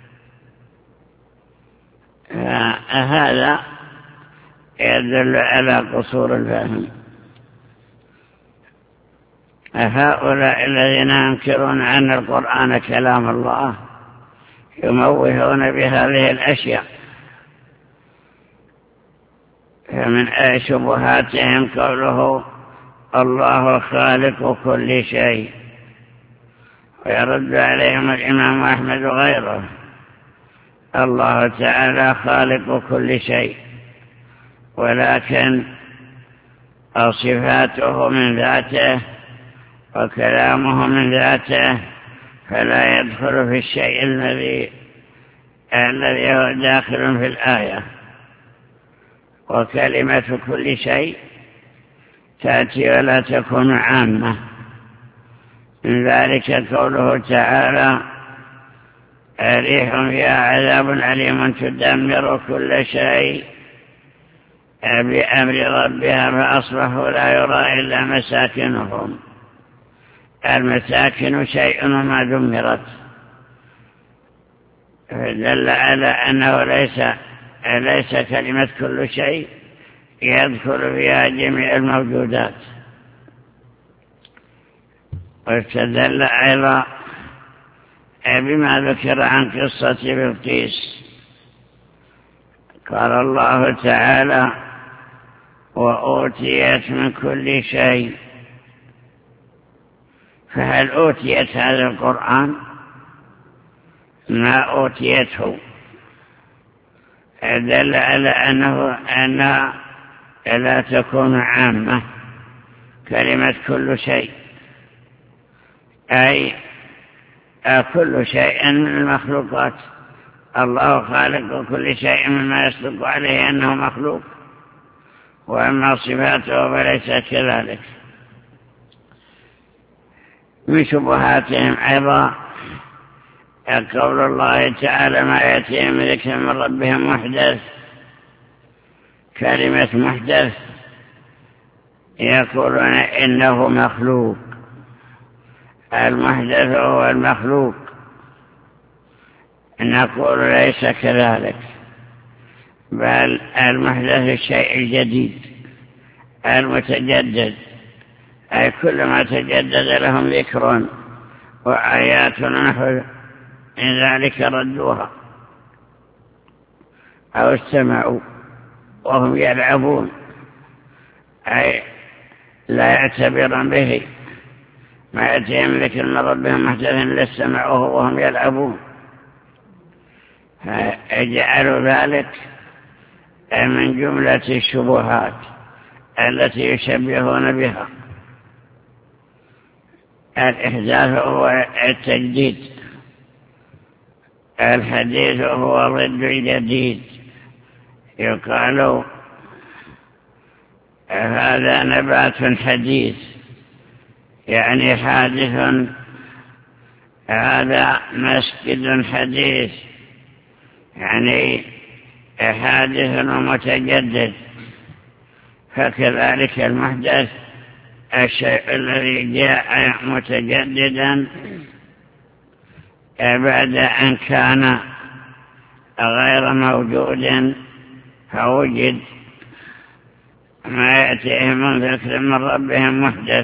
هذا يدل على قصور الفهم. هؤلاء الذين ينكرون أن القرآن كلام الله يموهون بهذه الأشياء، فمن شبهاتهم قوله الله خالق كل شيء، ويرد عليهم الإمام أحمد وغيره الله تعالى خالق كل شيء، ولكن صفاته من ذاته وكلامه من ذاته، فلا يدخل في الشيء الذي الذي هو داخل في الآية. وكلمة كل شيء تأتي ولا تكون عامة، من ذلك قوله تعالى ريح فيها عذاب أليم تدمر كل شيء بأمر ربها فأصبحوا لا يرى إلا مساكنهم. المساكن شيء ما دمرت، فدل على أنه ليس ليس كلمة كل شيء يدخل فيها جميع الموجودات. واستدل أيضا بما ذكر عن قصة بلقيس، قال الله تعالى وأوتيت من كل شيء، فهل أوتيت هذا القرآن؟ ما أوتيته، دل على أنه أنها لا تكون عامة. كلمة كل شيء أي كل شيء من المخلوقات. الله خالق كل شيء مما يصدق عليه أنه مخلوق، وأما صفاته فليس كذلك. من شبهاتهم أيضا قول الله تعالى ما يأتيهم من ذكر من ربهم محدث. كلمة محدث يقولون إنه مخلوق، المحدث هو المخلوق، نقول ليس كذلك، بل المحدث الشيء الجديد المتجدد، أي كل ما تجدد لهم ذكر وآيات نحو ذلك ردوها أو استمعوا وهم يلعبون، أي لا يعتبرون به. ما يأتيهم ذكر من ربهم محدث إلا استمعوه وهم يلعبون، فجعلوا ذلك من جملة الشبهات التي يشبهون بها. الإحداث هو التجديد، الحديث هو ضد الجديد. يقال هذا نبات حديث يعني حادث، هذا مسجد حديث يعني حادث ومتجدد. فكذلك المحدث الشيء الذي جاء متجددا بعد أن كان غير موجود فوجد. ما يأتيهم من ذكر من ربهم محدث.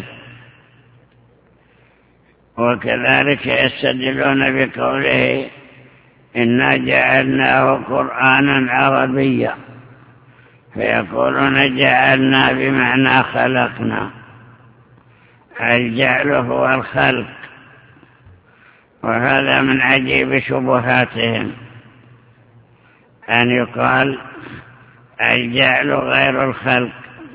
وكذلك يستدلون بقوله إنا جعلناه قرآنا عربيا، فيقولون جعلنا بمعنى خلقنا. الجعل هو الخلق، وهذا من عجيب شبهاتهم أن يقال الجعل غير الخلق.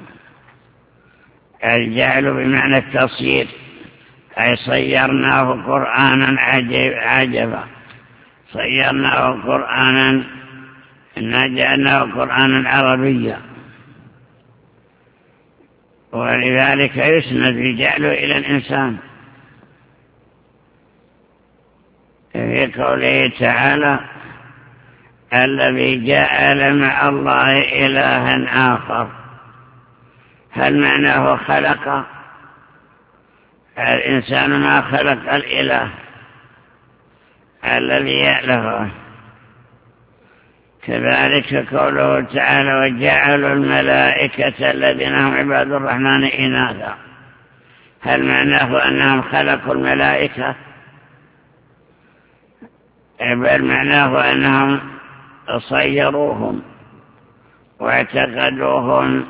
الجعل بمعنى التصيير، أي صيرناه قرآنا عجبا، صيرناه قرآنا جعلناه قرآنا عربيا، ولذلك يسند الجعل إلى الإنسان في قوله تعالى الذي جعل مع الله إلها آخر. هل معناه خلق؟ الإنسان ما خلق الإله الذي يألهه. كذلك قوله تعالى وجعلوا الملائكة الذين هم عباد الرحمن إناثا. هل معناه أنهم خلقوا الملائكة؟ بل معناه أنهم صيروهم واعتقدوهم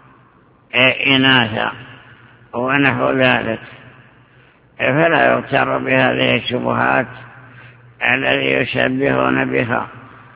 إناثا ونحو ذلك. فلا يغتر بهذه الشبهات الذي يشبهون بها،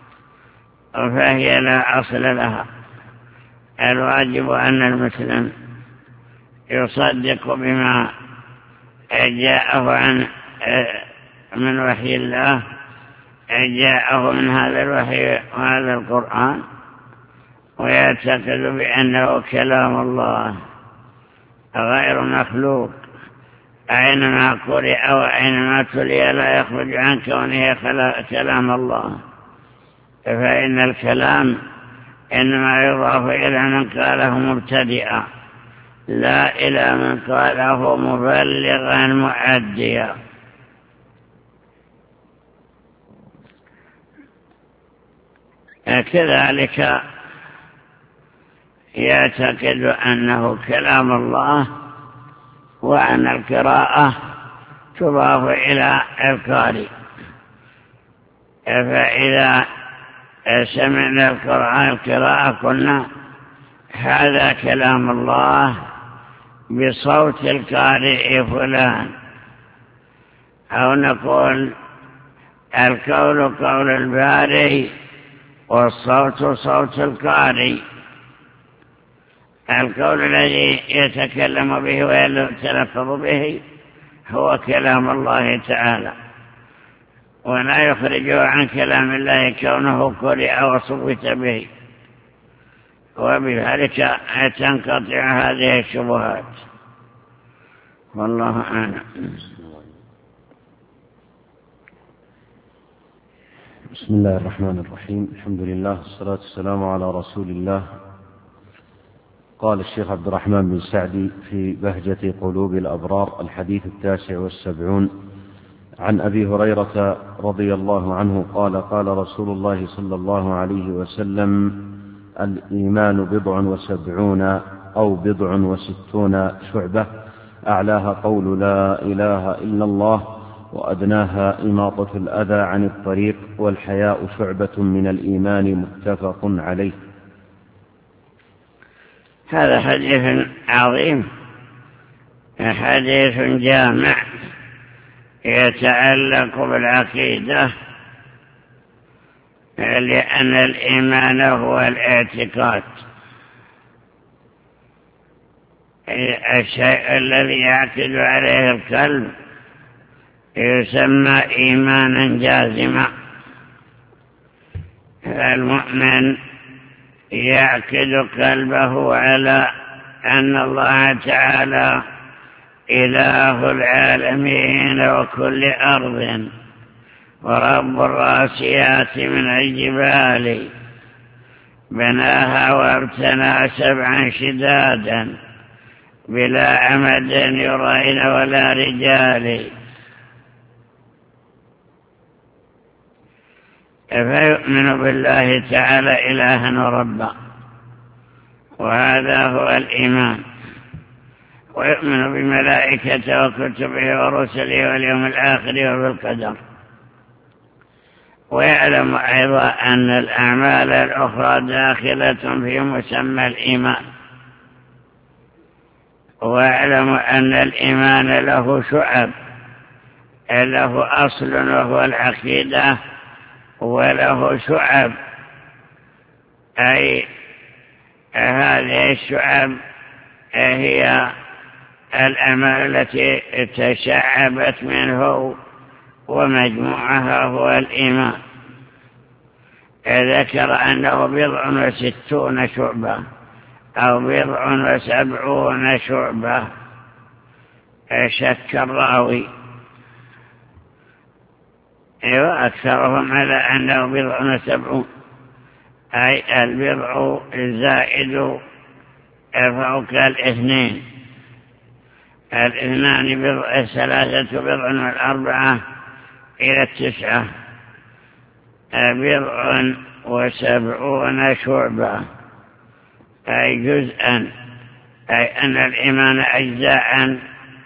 فهي لا أصل لها. الواجب أن المسلم يصدق بما جاءه عن من وحي الله، جاءه من هذا الوحي وهذا القرآن، ويعتقد بأنه كلام الله غير مخلوق. أينما قرئ وأينما تلي لا يخرج عن كونه كلام الله، فإن الكلام إنما يضاف إلى من قاله مبتدئا لا إلى من قاله مبلغا مؤديا. كذلك يعتقد أنه كلام الله، وأن القراءة تضاف إلى القارئ. فإذا سمعنا القرآن القراءة قلنا هذا كلام الله بصوت القارئ فلان، أو نقول القول قول الباري والصوت صوت القارئ. القول الذي يتكلم به ويتلفظ به هو كلام الله تعالى، ولا يخرجه عن كلام الله كونه قرئ وصوت به، وبذلك تنقطع هذه الشبهات. والله أعلم. بسم الله الرحمن الرحيم. الحمد لله والصلاة والسلام على رسول الله. قال الشيخ عبد الرحمن بن سعدي في بهجة قلوب الأبرار الحديث التاسع والسبعون عن أبي هريرة رضي الله عنه قال قال رسول الله صلى الله عليه وسلم الإيمان بضع وسبعون أو بضع وستون شعبة أعلاها قول لا إله إلا الله وأدناها إماطة الأذى عن الطريق والحياء شعبة من الإيمان متفق عليه. هذا حديث عظيم، حديث جامع يتعلق بالعقيدة، لأن الإيمان هو الاعتقاد، الشيء الذي يعقد عليه القلب يسمى إيمانا جازما. المؤمن يعقد قلبه على أن الله تعالى إله العالمين وكل أرض ورب الراسيات من الجبال بناها وابتنى سبعا شدادا بلا عمد يرين ولا رجال، فيؤمن بالله تعالى إلها وربا، وهذا هو الإيمان. ويؤمن بملائكته وكتبه ورسله واليوم الآخر وبالقدر. ويعلم أيضا أن الأعمال الأخرى داخلة في مسمى الإيمان، ويعلم أن الإيمان له شعب، له أصل وهو العقيدة، وله شعب، أي هذه الشعب هي الأعمال التي تشعبت منه ومجموعها هو الإيمان. ذكر أنه بضع وستون شعبة أو بضع وسبعون شعبة، شك الراوي، وأكثرهم على أنه بضع وسبعون، أي البضع الزائد فوق الاثنين، الاثنان بضع، الثلاثة بضع والأربعة إلى التسعة، بضع وسبعون شعبة، أي جزءا، أي أن الإيمان أجزاء،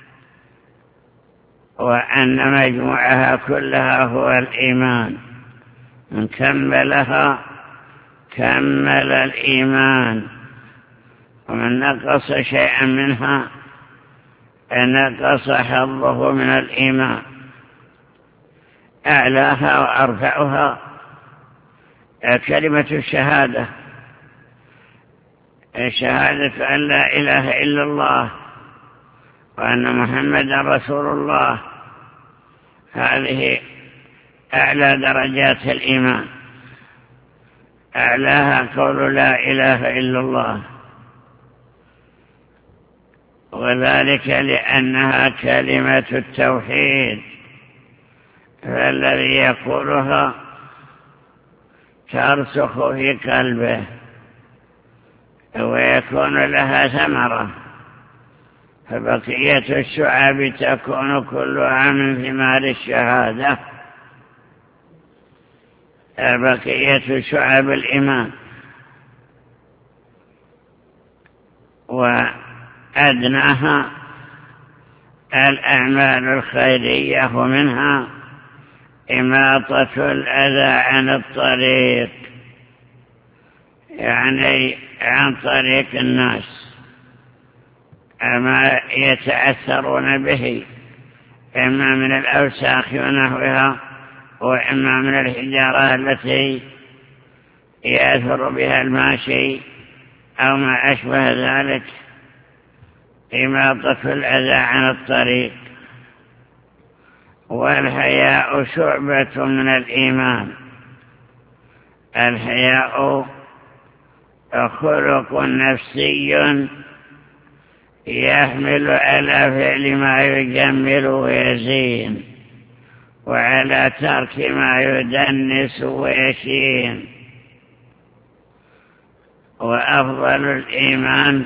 وأن مجموعها كلها هو الإيمان. من كملها كمل الإيمان، ومن نقص شيئا منها نقص حظه من الإيمان. أعلاها وأرفعها كلمة الشهادة، شهادة أن لا إله إلا الله وأن محمدا رسول الله، هذه أعلى درجات الإيمان. أعلاها قول لا إله إلا الله، وذلك لأنها كلمة التوحيد، فالذي يقولها ترسخ في قلبه ويكون لها ثمرة، فبقية الشعاب تكون كلها من ثمار الشهادة، بقية شعاب الإيمان. وأدناها الأعمال الخيرية، ومنها إماطة الأذى عن الطريق، يعني عن طريق الناس، ما يتأثرون به إما من الأوساخ ونحوها، وإما من الحجارة التي يأثر بها الماشي أو ما أشبه ذلك، إماطة الأذى عن الطريق. والحياء شعبة من الإيمان. الحياء خلق نفسي يحمل على فعل ما يجمل ويزين، وعلى ترك ما يدنس ويشين. وأفضل الإيمان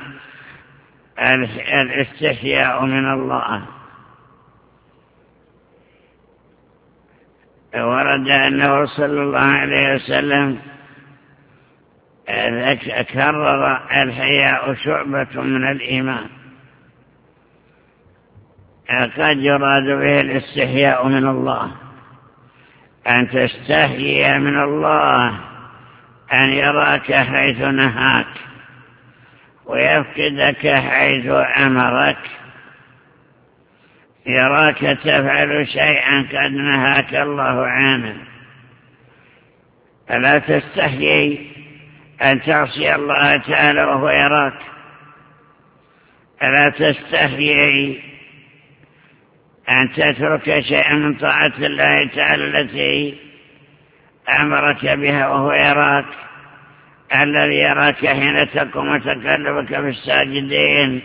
الاستحياء من الله. ورد أنه صلى الله عليه وسلم كرر الحياء شعبة من الإيمان، قد يراد به الاستحياء من الله، أن تستحيي من الله أن يراك حيث نهاك ويفقدك حيث أمرك، يراك تفعل شيئا قد نهاك الله عنه، فلا تستحيي أن تعصي الله تعالى وهو يراك، فلا تستحيي أن تترك شيئا من طاعة الله تعالى التي أمرك بها وهو يراك، الذي يراك حين تقوم وتقلبك في الساجدين،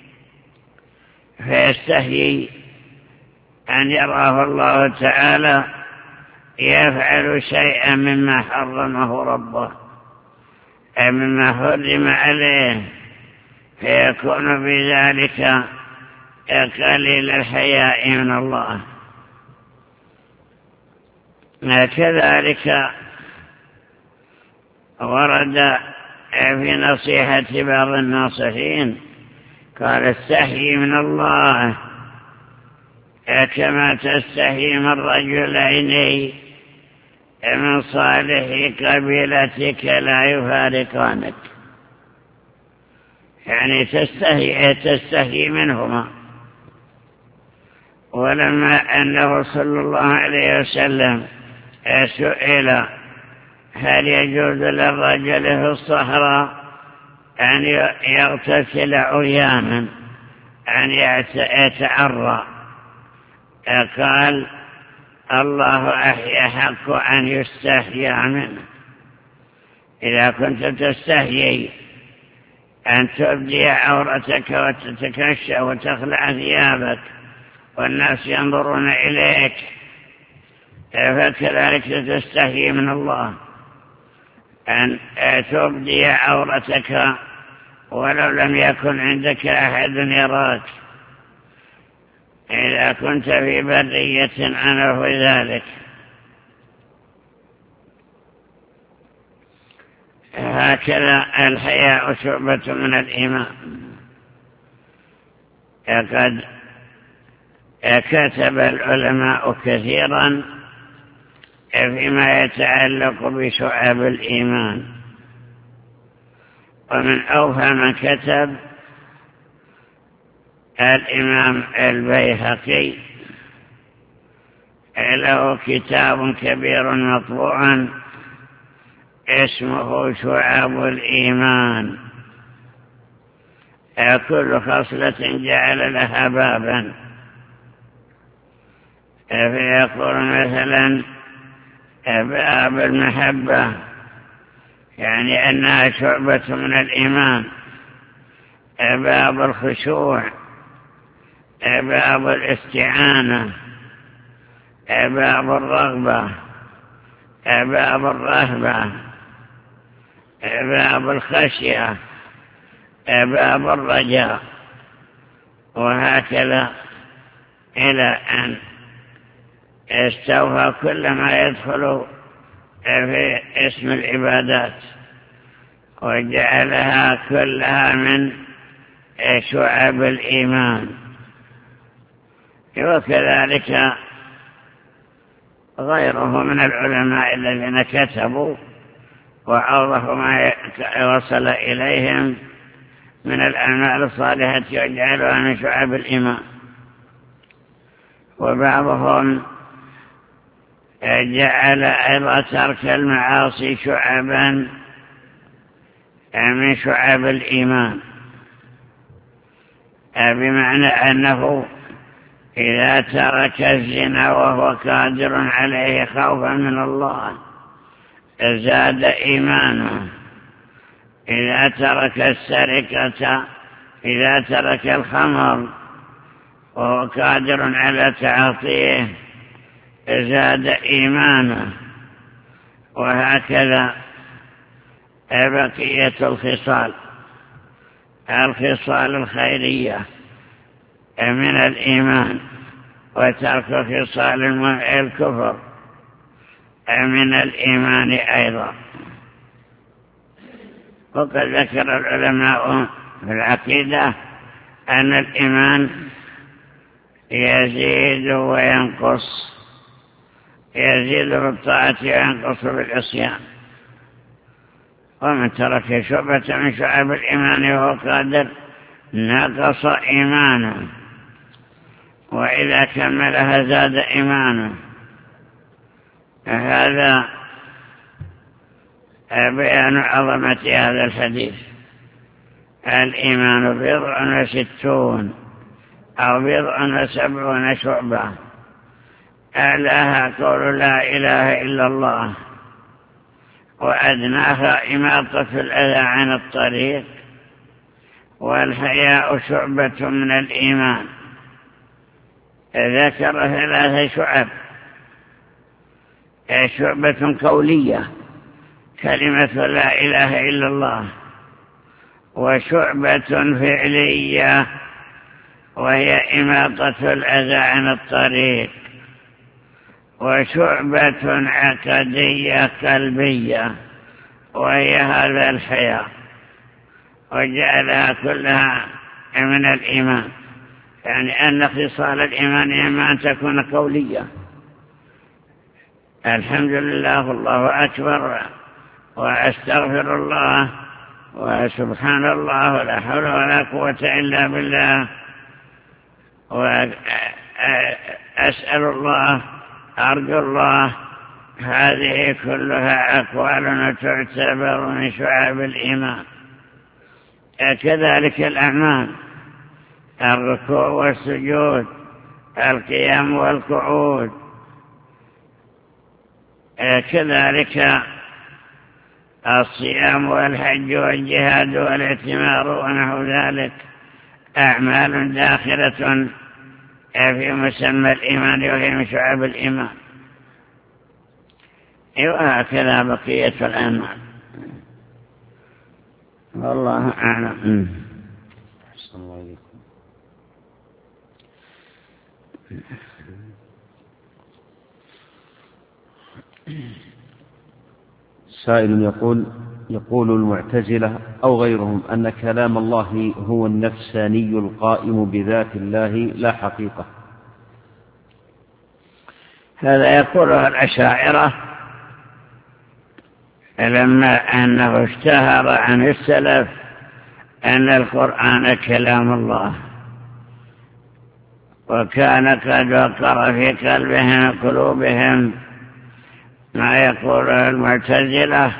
فيستحيي أن يراه الله تعالى يفعل شيئا مما حرمه ربه أي مما حرم عليه، فيكون بذلك قليل الحياء من الله. كذلك ورد في نصيحة بعض الناصحين قال: استحي من الله كما تستحي من رجلين من صالح قبيلتك لا يفارقانك، يعني تستحي تستحي منهما. ولما أنه صلى الله عليه وسلم سئل هل يجوز للرجل في الصحراء أن يغتسل عريانا أن يتعرى، قال الله أحق أن يستحيا منه. إذا كنت تستحيي أن تبدي عورتك وتتكشى وتخلع ثيابك والناس ينظرون إليك، فكذلك تستحيي من الله أن تبدي عورتك ولو لم يكن عندك أحد يراك. إذا كنت في برية أنا في ذلك. هكذا الحياء شعبة من الإيمان. قد كتب العلماء كثيرا فيما يتعلق بشعب الإيمان، ومن أوفى من كتب الإمام البيهقي، له كتاب كبير مطبوع اسمه شعب الإيمان، كل خصلة جعل لها بابا. فيقول مثلا باب المحبة، يعني أنها شعبة من الإيمان. باب الخشوع، باب الاستعانة، باب الرغبة، باب الرهبة، باب الخشية، باب الرجاء، وهكذا إلى أن استوفى كل ما يدخل في اسم العبادات وجعلها كلها من شعب الإيمان. وكذلك غيره من العلماء الذين كتبوا وعوضوا ما وصل إليهم من الأعمال الصالحة وجعلها من شعب الإيمان. وبعضهم جعل أيضا ترك المعاصي شعبا من شعب الإيمان، بمعنى أنه إذا ترك الزنا وهو قادر عليه خوفا من الله زاد إيمانه، إذا ترك السرقة، إذا ترك الخمر وهو قادر على تعاطيه زاد إيمانه. وهكذا بقية الخصال، الخصال الخيرية من الإيمان، وترك خصال الكفر من الإيمان أيضا. وقد ذكر العلماء في العقيدة أن الإيمان يزيد وينقص، يزيد بالطاعة وينقص بالعصيان. ومن ترك شعبة من شعب الإيمان وهو قادر نقص إيمانه، وإذا كملها زاد إيمانه. هذا بيان عظمة هذا الحديث. الإيمان بضع وستون أو بضع وسبعون شعبة، أعلاها قول لا إله إلا الله، وأدناها إماطة الأذى عن الطريق، والحياء شعبة من الإيمان. ذكر ثلاث شعب: شعبة قولية كلمة لا إله إلا الله، وشعبة فعلية وهي إماطة الأذى عن الطريق، وشعبة عقدية قلبية وهي هذا الحياء، وجعلها كلها من الإيمان. يعني أن خصال الإيمان إما أن تكون قولية الحمد لله والله أكبر وأستغفر الله وسبحان الله ولا حول ولا قوة إلا بالله وأسأل الله أرجو الله، هذه كلها أقوال تعتبر من شعاب الإيمان. كذلك الأعمال، الركوع والسجود، القيام والقعود، كذلك الصيام والحج والجهاد والاعتمار ونحو ذلك، أعمال داخلة في مسمى الإيمان وهي من شعاب الإيمان. وهكذا بقية الأعمال، والله أعلم. سائل يقول يقول المعتزلة أو غيرهم أن كلام الله هو النفساني القائم بذات الله لا حقيقة. هذا يقوله الأشاعرة لما أنه اشتهر عن السلف أن القرآن كلام الله، وكان قد وقر في قلبهم قلوبهم ما يقوله المعتزلة،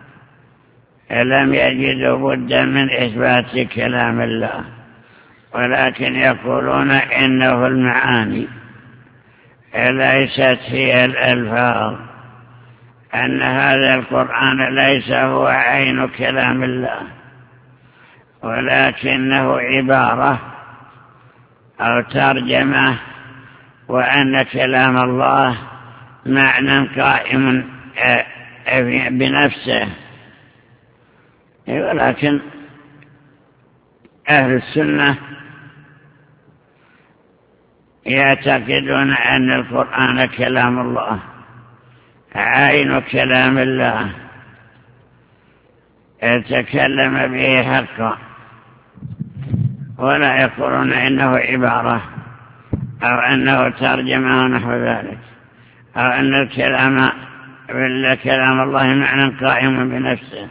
لم يجدوا بدا من إثبات كلام الله، ولكن يقولون إنه المعاني ليست هي الألفاظ، أن هذا القرآن ليس هو عين كلام الله، ولكنه عبارة أو ترجمة، وأن كلام الله معنى قائم بنفسه. ولكن أهل السنة يعتقدون أن القرآن كلام الله، عين كلام الله، يتكلم به حقا، ولا يقولون إنه عبارة أو أنه ترجمة ونحو ذلك، أو أن الكلام كلام الله معنى قائم بنفسه.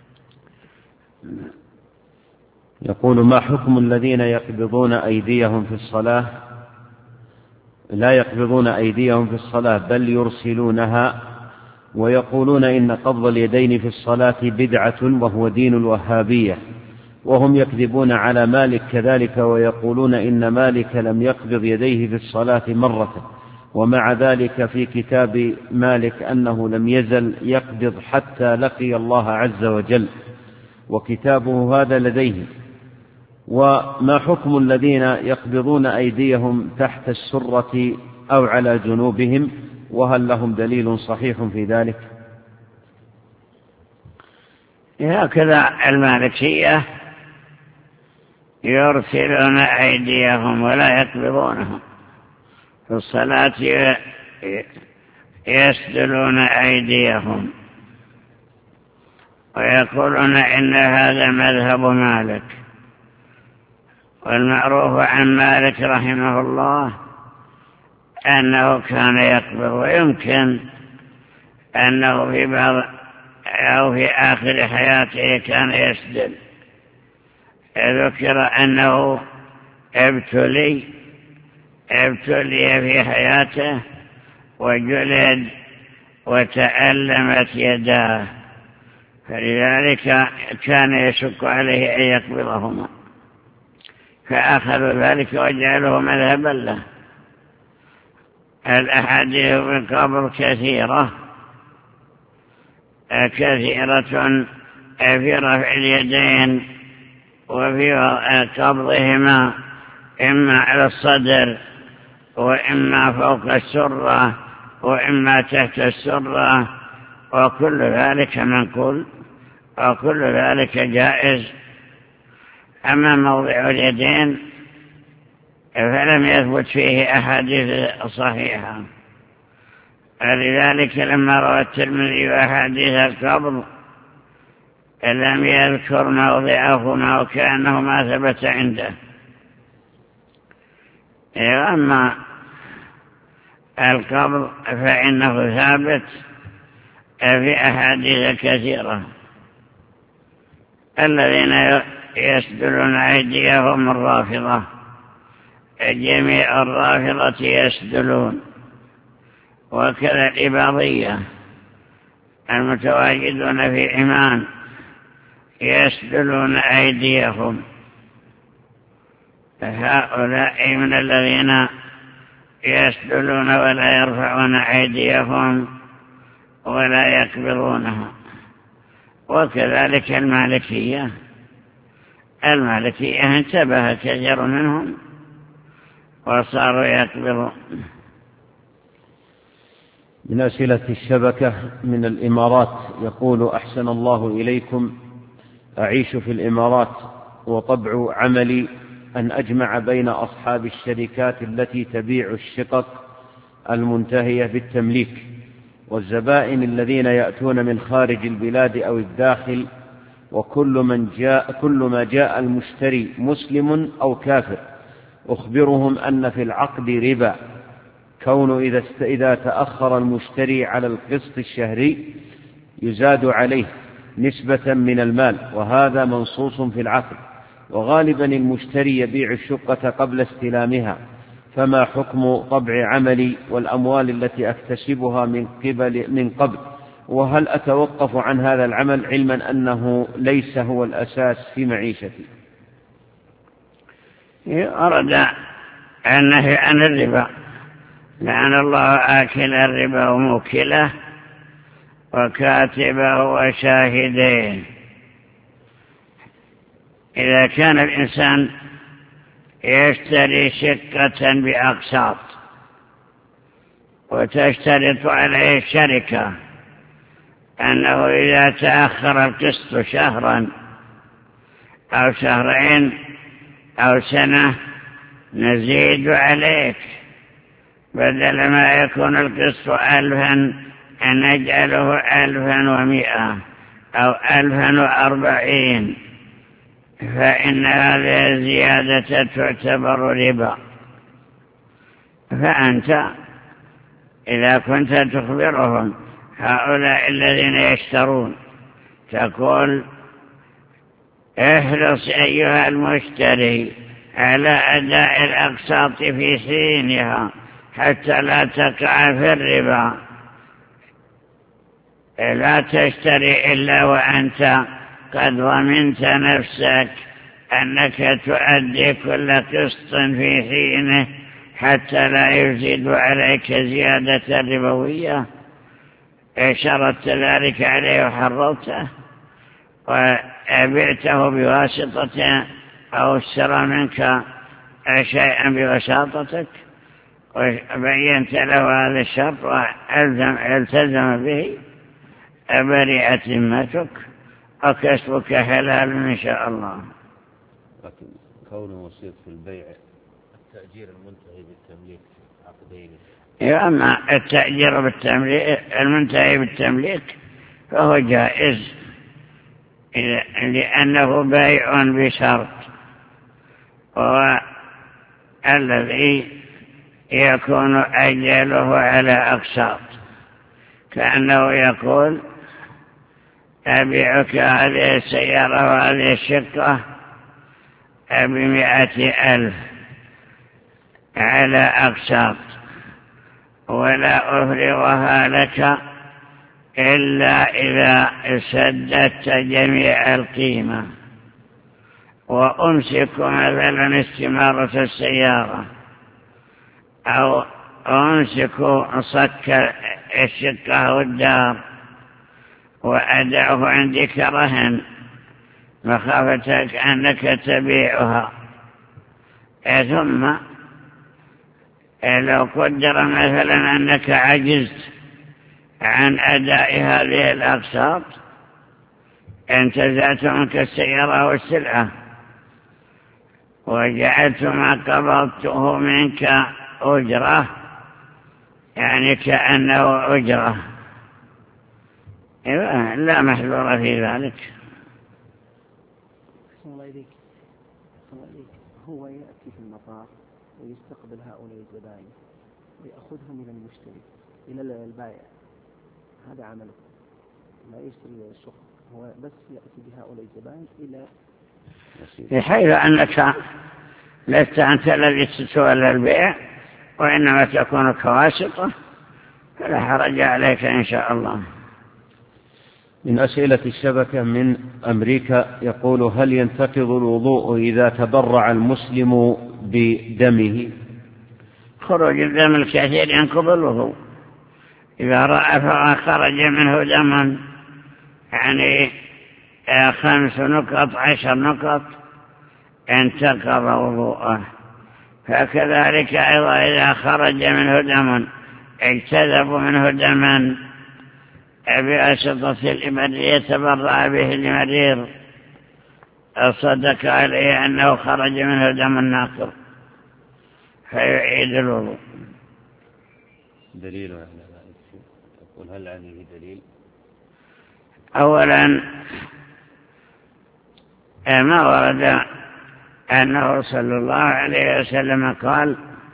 يقول: ما حكم الذين يقبضون أيديهم في الصلاة لا يقبضون أيديهم في الصلاة بل يرسلونها، ويقولون إن قبض اليدين في الصلاة بدعة وهو دين الوهابية، وهم يكذبون على مالك كذلك، ويقولون إن مالك لم يقبض يديه في الصلاة مرة، ومع ذلك في كتاب مالك أنه لم يزل يقبض حتى لقي الله عز وجل، وكتابه هذا لديه. وما حكم الذين يقبضون أيديهم تحت السرة أو على جنوبهم، وهل لهم دليل صحيح في ذلك؟ هكذا المالكية يرسلون أيديهم ولا يقبضونهم في الصلاة، يسدلون أيديهم، ويقولون إن هذا مذهب مالك. والمعروف عن مالك رحمه الله أنه كان يقبض، ويمكن أنه في بعض أو في آخر حياته كان يسدل. ذكر أنه ابتلي ابتلي في حياته وجلد وتألمت يداه، فلذلك كان يشق عليه أن يقبضهما، فأخذوا ذلك وجعله مذهبا له. الأحاديث بالقبض كثيرة كثيرة في رفع اليدين وفي قبضهما، إما على الصدر وإما فوق السرة وإما تحت السرة، وكل ذلك منقول وكل ذلك جائز. أما موضع اليدين فلم يثبت فيه أحاديث صحيحة، لذلك لما روى الترمذي أحاديث القبض لم يذكر موضعهما وكأنه ما ثبت عنده. أما القبض فإنه ثابت في أحاديث كثيرة. الذين يسدلون أيديهم الرافضة، جميع الرافضة يسدلون، وكذا الإباضية المتواجدون في عمان يسدلون أيديهم. هؤلاء من الذين يسدلون ولا يرفعون أيديهم ولا يكبرونها. وكذلك المالكية المالكية انتبه كثير منهم وصاروا يكبرون. من أسئلة الشبكة من الإمارات يقول: أحسن الله إليكم، أعيش في الإمارات وطبع عملي أن أجمع بين أصحاب الشركات التي تبيع الشقق المنتهية بالتمليك والزبائن الذين يأتون من خارج البلاد أو الداخل، وكل من جاء كل ما جاء المشتري مسلم أو كافر أخبرهم أن في العقد ربا، كون إذا, إذا تأخر المشتري على القسط الشهري يزاد عليه نسبة من المال، وهذا منصوص في العقد، وغالبا المشتري يبيع الشقة قبل استلامها، فما حكم طبع عملي والأموال التي أكتسبها من قبل من قبل؟ وهل أتوقف عن هذا العمل علما أنه ليس هو الأساس في معيشتي؟ أرد النهي عن الربا، لعن الله آكل الربا وموكله وكاتبه وشاهدين. إذا كان الإنسان يشتري شقة بأقساط وتشترط عليه الشركة أنه إذا تأخر القسط شهرا أو شهرين أو سنة نزيد عليك، بدل ما يكون القسط ألفا نجعله ألفا ومئة أو ألفا وأربعين، فإن هذه الزيادة تعتبر ربا. فأنت إذا كنت تخبرهم هؤلاء الذين يشترون تقول: احرص أيها المشتري على أداء الأقساط في حينها حتى لا تقع في الربا، لا تشتري إلا وأنت قد ضمنت نفسك أنك تؤدي كل قسط في حينه حتى لا يزيد عليك زيادة ربوية. شرطت ذلك عليه وحررته وبعته بواسطته أو اشترى منك شيئا بوساطتك وبينت له هذا الشرط والتزم به، برئت ذمتك وكسبك حلال إن شاء الله. لكن كونه وسيط في البيع التأجير المنتهي بالتمليك عقدين. أما التأجير بالتمليك المنتهي بالتمليك فهو جائز لأنه بيع بشرط، وهو الذي يكون أجله على أقساط، كأنه يقول: أبيعك هذه السيارة وهذه الشقة بمئة ألف على أقساط، ولا أفرغها لك إلا إذا سددت جميع القيمة، وأمسك مثلا استمارة السيارة أو أمسك صك الشقة والدار وأدعه عندك رهن مخافتك أنك تبيعها، ثم لو قدر مثلا أنك عجزت عن أداء هذه الأقساط انتزعت منك السيارة والسلعة وجعلت ما قبضته منك أجرة، يعني كأنه أجرة، لا محذور في ذلك. الله يديك الله يديك هو يأتي في المطار ويستقبل هؤلاء الزبائن يأخذها من المشتري إلى البائع، هذا عمله، لا يشتري السوق، هو بس يأتي بهؤلاء الزبائن إلى بحيث أنك لست أنت الذي تتولى البيع وإنما تكون كواسطة، فلا حرج عليك إن شاء الله. من أسئلة الشبكة من أمريكا يقول: هل ينتقض الوضوء إذا تبرع المسلم بدمه؟ خروج الدم الكثير ينقض الوضوء. إذا رأى فخرج منه دم يعني خمس نقط عشر نقط انتقض وضوءه. فكذلك أيضا إذا خرج منه دم اجتذب منه دما بأسطة الإبر يتبرع به المريض، صدق عليه أنه خرج منه دم ناقض فيعيد الوضوء. دليل على ذلك؟ تقول هل عليه دليل؟ أولا ما ورد أنه صلى الله عليه وسلم قال: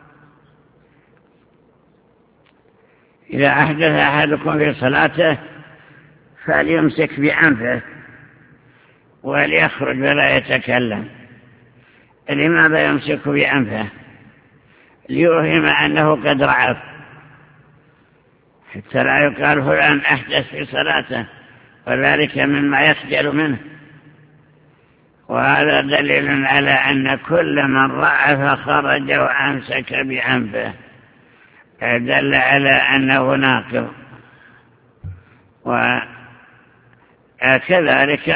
إذا أحدث أحدكم في صلاته فليمسك بأنفه وليخرج ولا يتكلم. لماذا يمسك بأنفه؟ ليوهم أنه قد رعف، حتى لا يقال فلان أحدث في صلاته، وذلك مما يخجل منه. وهذا دليل على أن كل من رعف خرج وأمسك بأنفه دل على أنه ناقض. وكذلك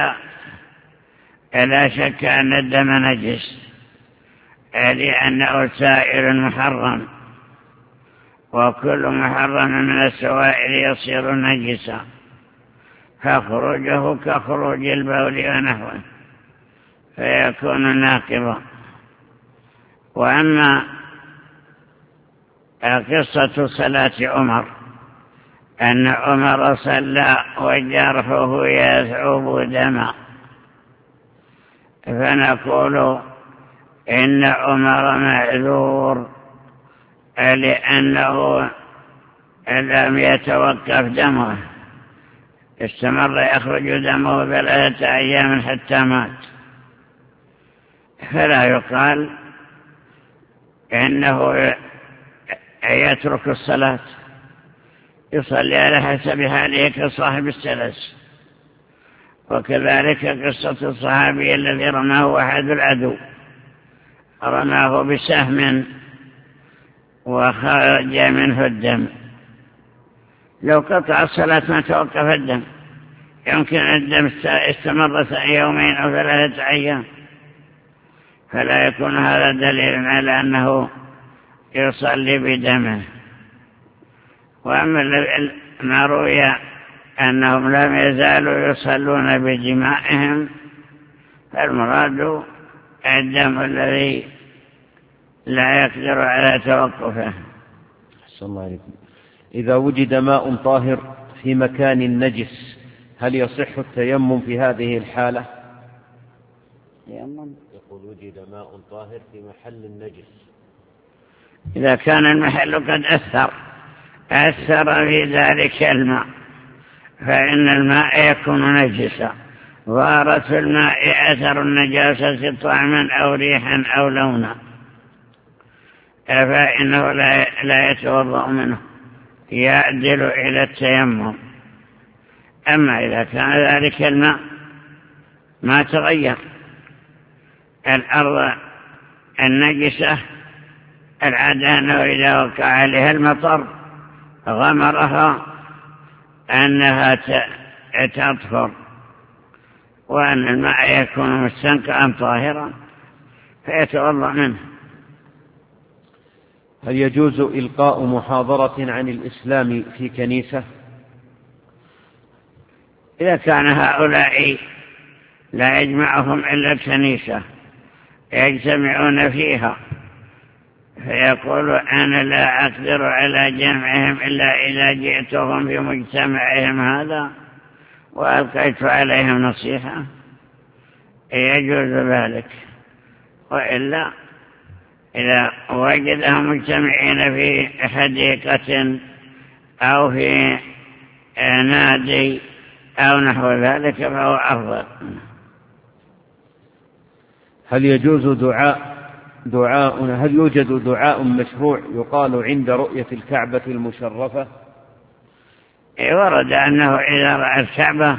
لا شك أن الدم نجس، لأنه سائل محرم، وكل محرم من السوائل يصير نجسا، فخروجه كخروج البول ونحوه فيكون ناقضا. وأما قصة صلاة عمر، أن عمر صلى وجرحه يذعب دما، فنقول إن عمر معذور لأنه لم يتوقف دمه، استمر يخرج دمه ثلاثة أيام حتى مات، فلا يقال إنه يترك الصلاة، يصلي على حسب حاله كصاحب السلس. وكذلك قصة الصحابي الذي رماه أحد العدو، رماه بسهم وخرج منه الدم، لو قطع الصلاة ما توقف الدم، يمكن الدم استمر يومين أو ثلاثة أيام، فلا يكون هذا دليل على أنه يصلي بدمه. وأما ما روي أنهم لم يزالوا يصلون بدمائهم، فالمراد الدم الذي لا يقدر على توقفه. أحسن الله عليكم. إذا وجد ماء طاهر في مكان نجس هل يصح التيمم في هذه الحالة؟ يمم. يقول وجد ماء طاهر في محل النجس، إذا كان المحل قد أثر أثر في ذلك الماء فإن الماء يكون نجسا، ظهرت في الماء أثر النجاسة طعما أو ريحا أو لونا، فإنه لا يتوضأ منه، يعدل إلى التيمم. أما إذا كان ذلك الماء ما تغير، الأرض النجسة العادة أنه إذا وقع عليها المطر غمرها أنها تطهر، وأن الماء يكون مستنقعا طاهرا فيتوضأ منه. هل يجوز إلقاء محاضرة عن الإسلام في كنيسة؟ إذا كان هؤلاء لا يجمعهم إلا الكنيسة يجتمعون فيها، فيقول أنا لا أقدر على جمعهم إلا إذا جئتهم في مجتمعهم هذا وألقيت عليهم نصيحة، يجوز ذلك، وإلا إذا وجدهم مجتمعين في حديقة أو في نادي أو نحو ذلك فهو أفضل. هل يجوز دعاء دعاء هل يوجد دعاء مشروع يقال عند رؤية الكعبة المشرفة؟ ورد أنه إذا رأى الكعبة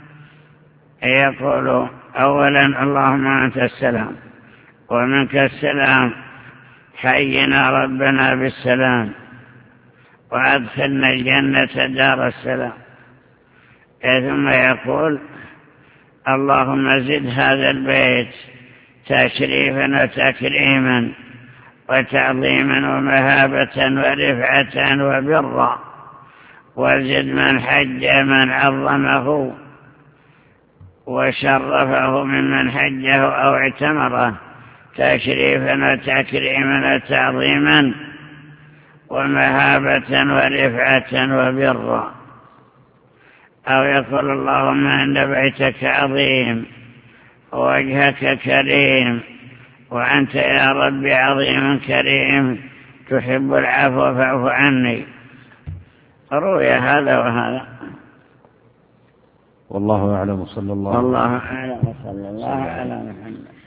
يقول أولا اللهم أنت السلام ومنك السلام حينا ربنا بالسلام وأدخلنا الجنة دار السلام. ثم يقول اللهم زد هذا البيت تشريفا وتكريما وتعظيما ومهابة ورفعة وبرا، وزد من حج من عظمه وشرفه ممن حجه أو اعتمره تشريفا وتكريما وتعظيما ومهابة ورفعة وبرا. أو يقول اللهم إن بيتك عظيم ووجهك كريم وأنت يا رب عظيم كريم تحب العفو فاعف عني. روي هذا وهذا. والله أعلم. صلى الله والله أعلم. صلى الله على محمد.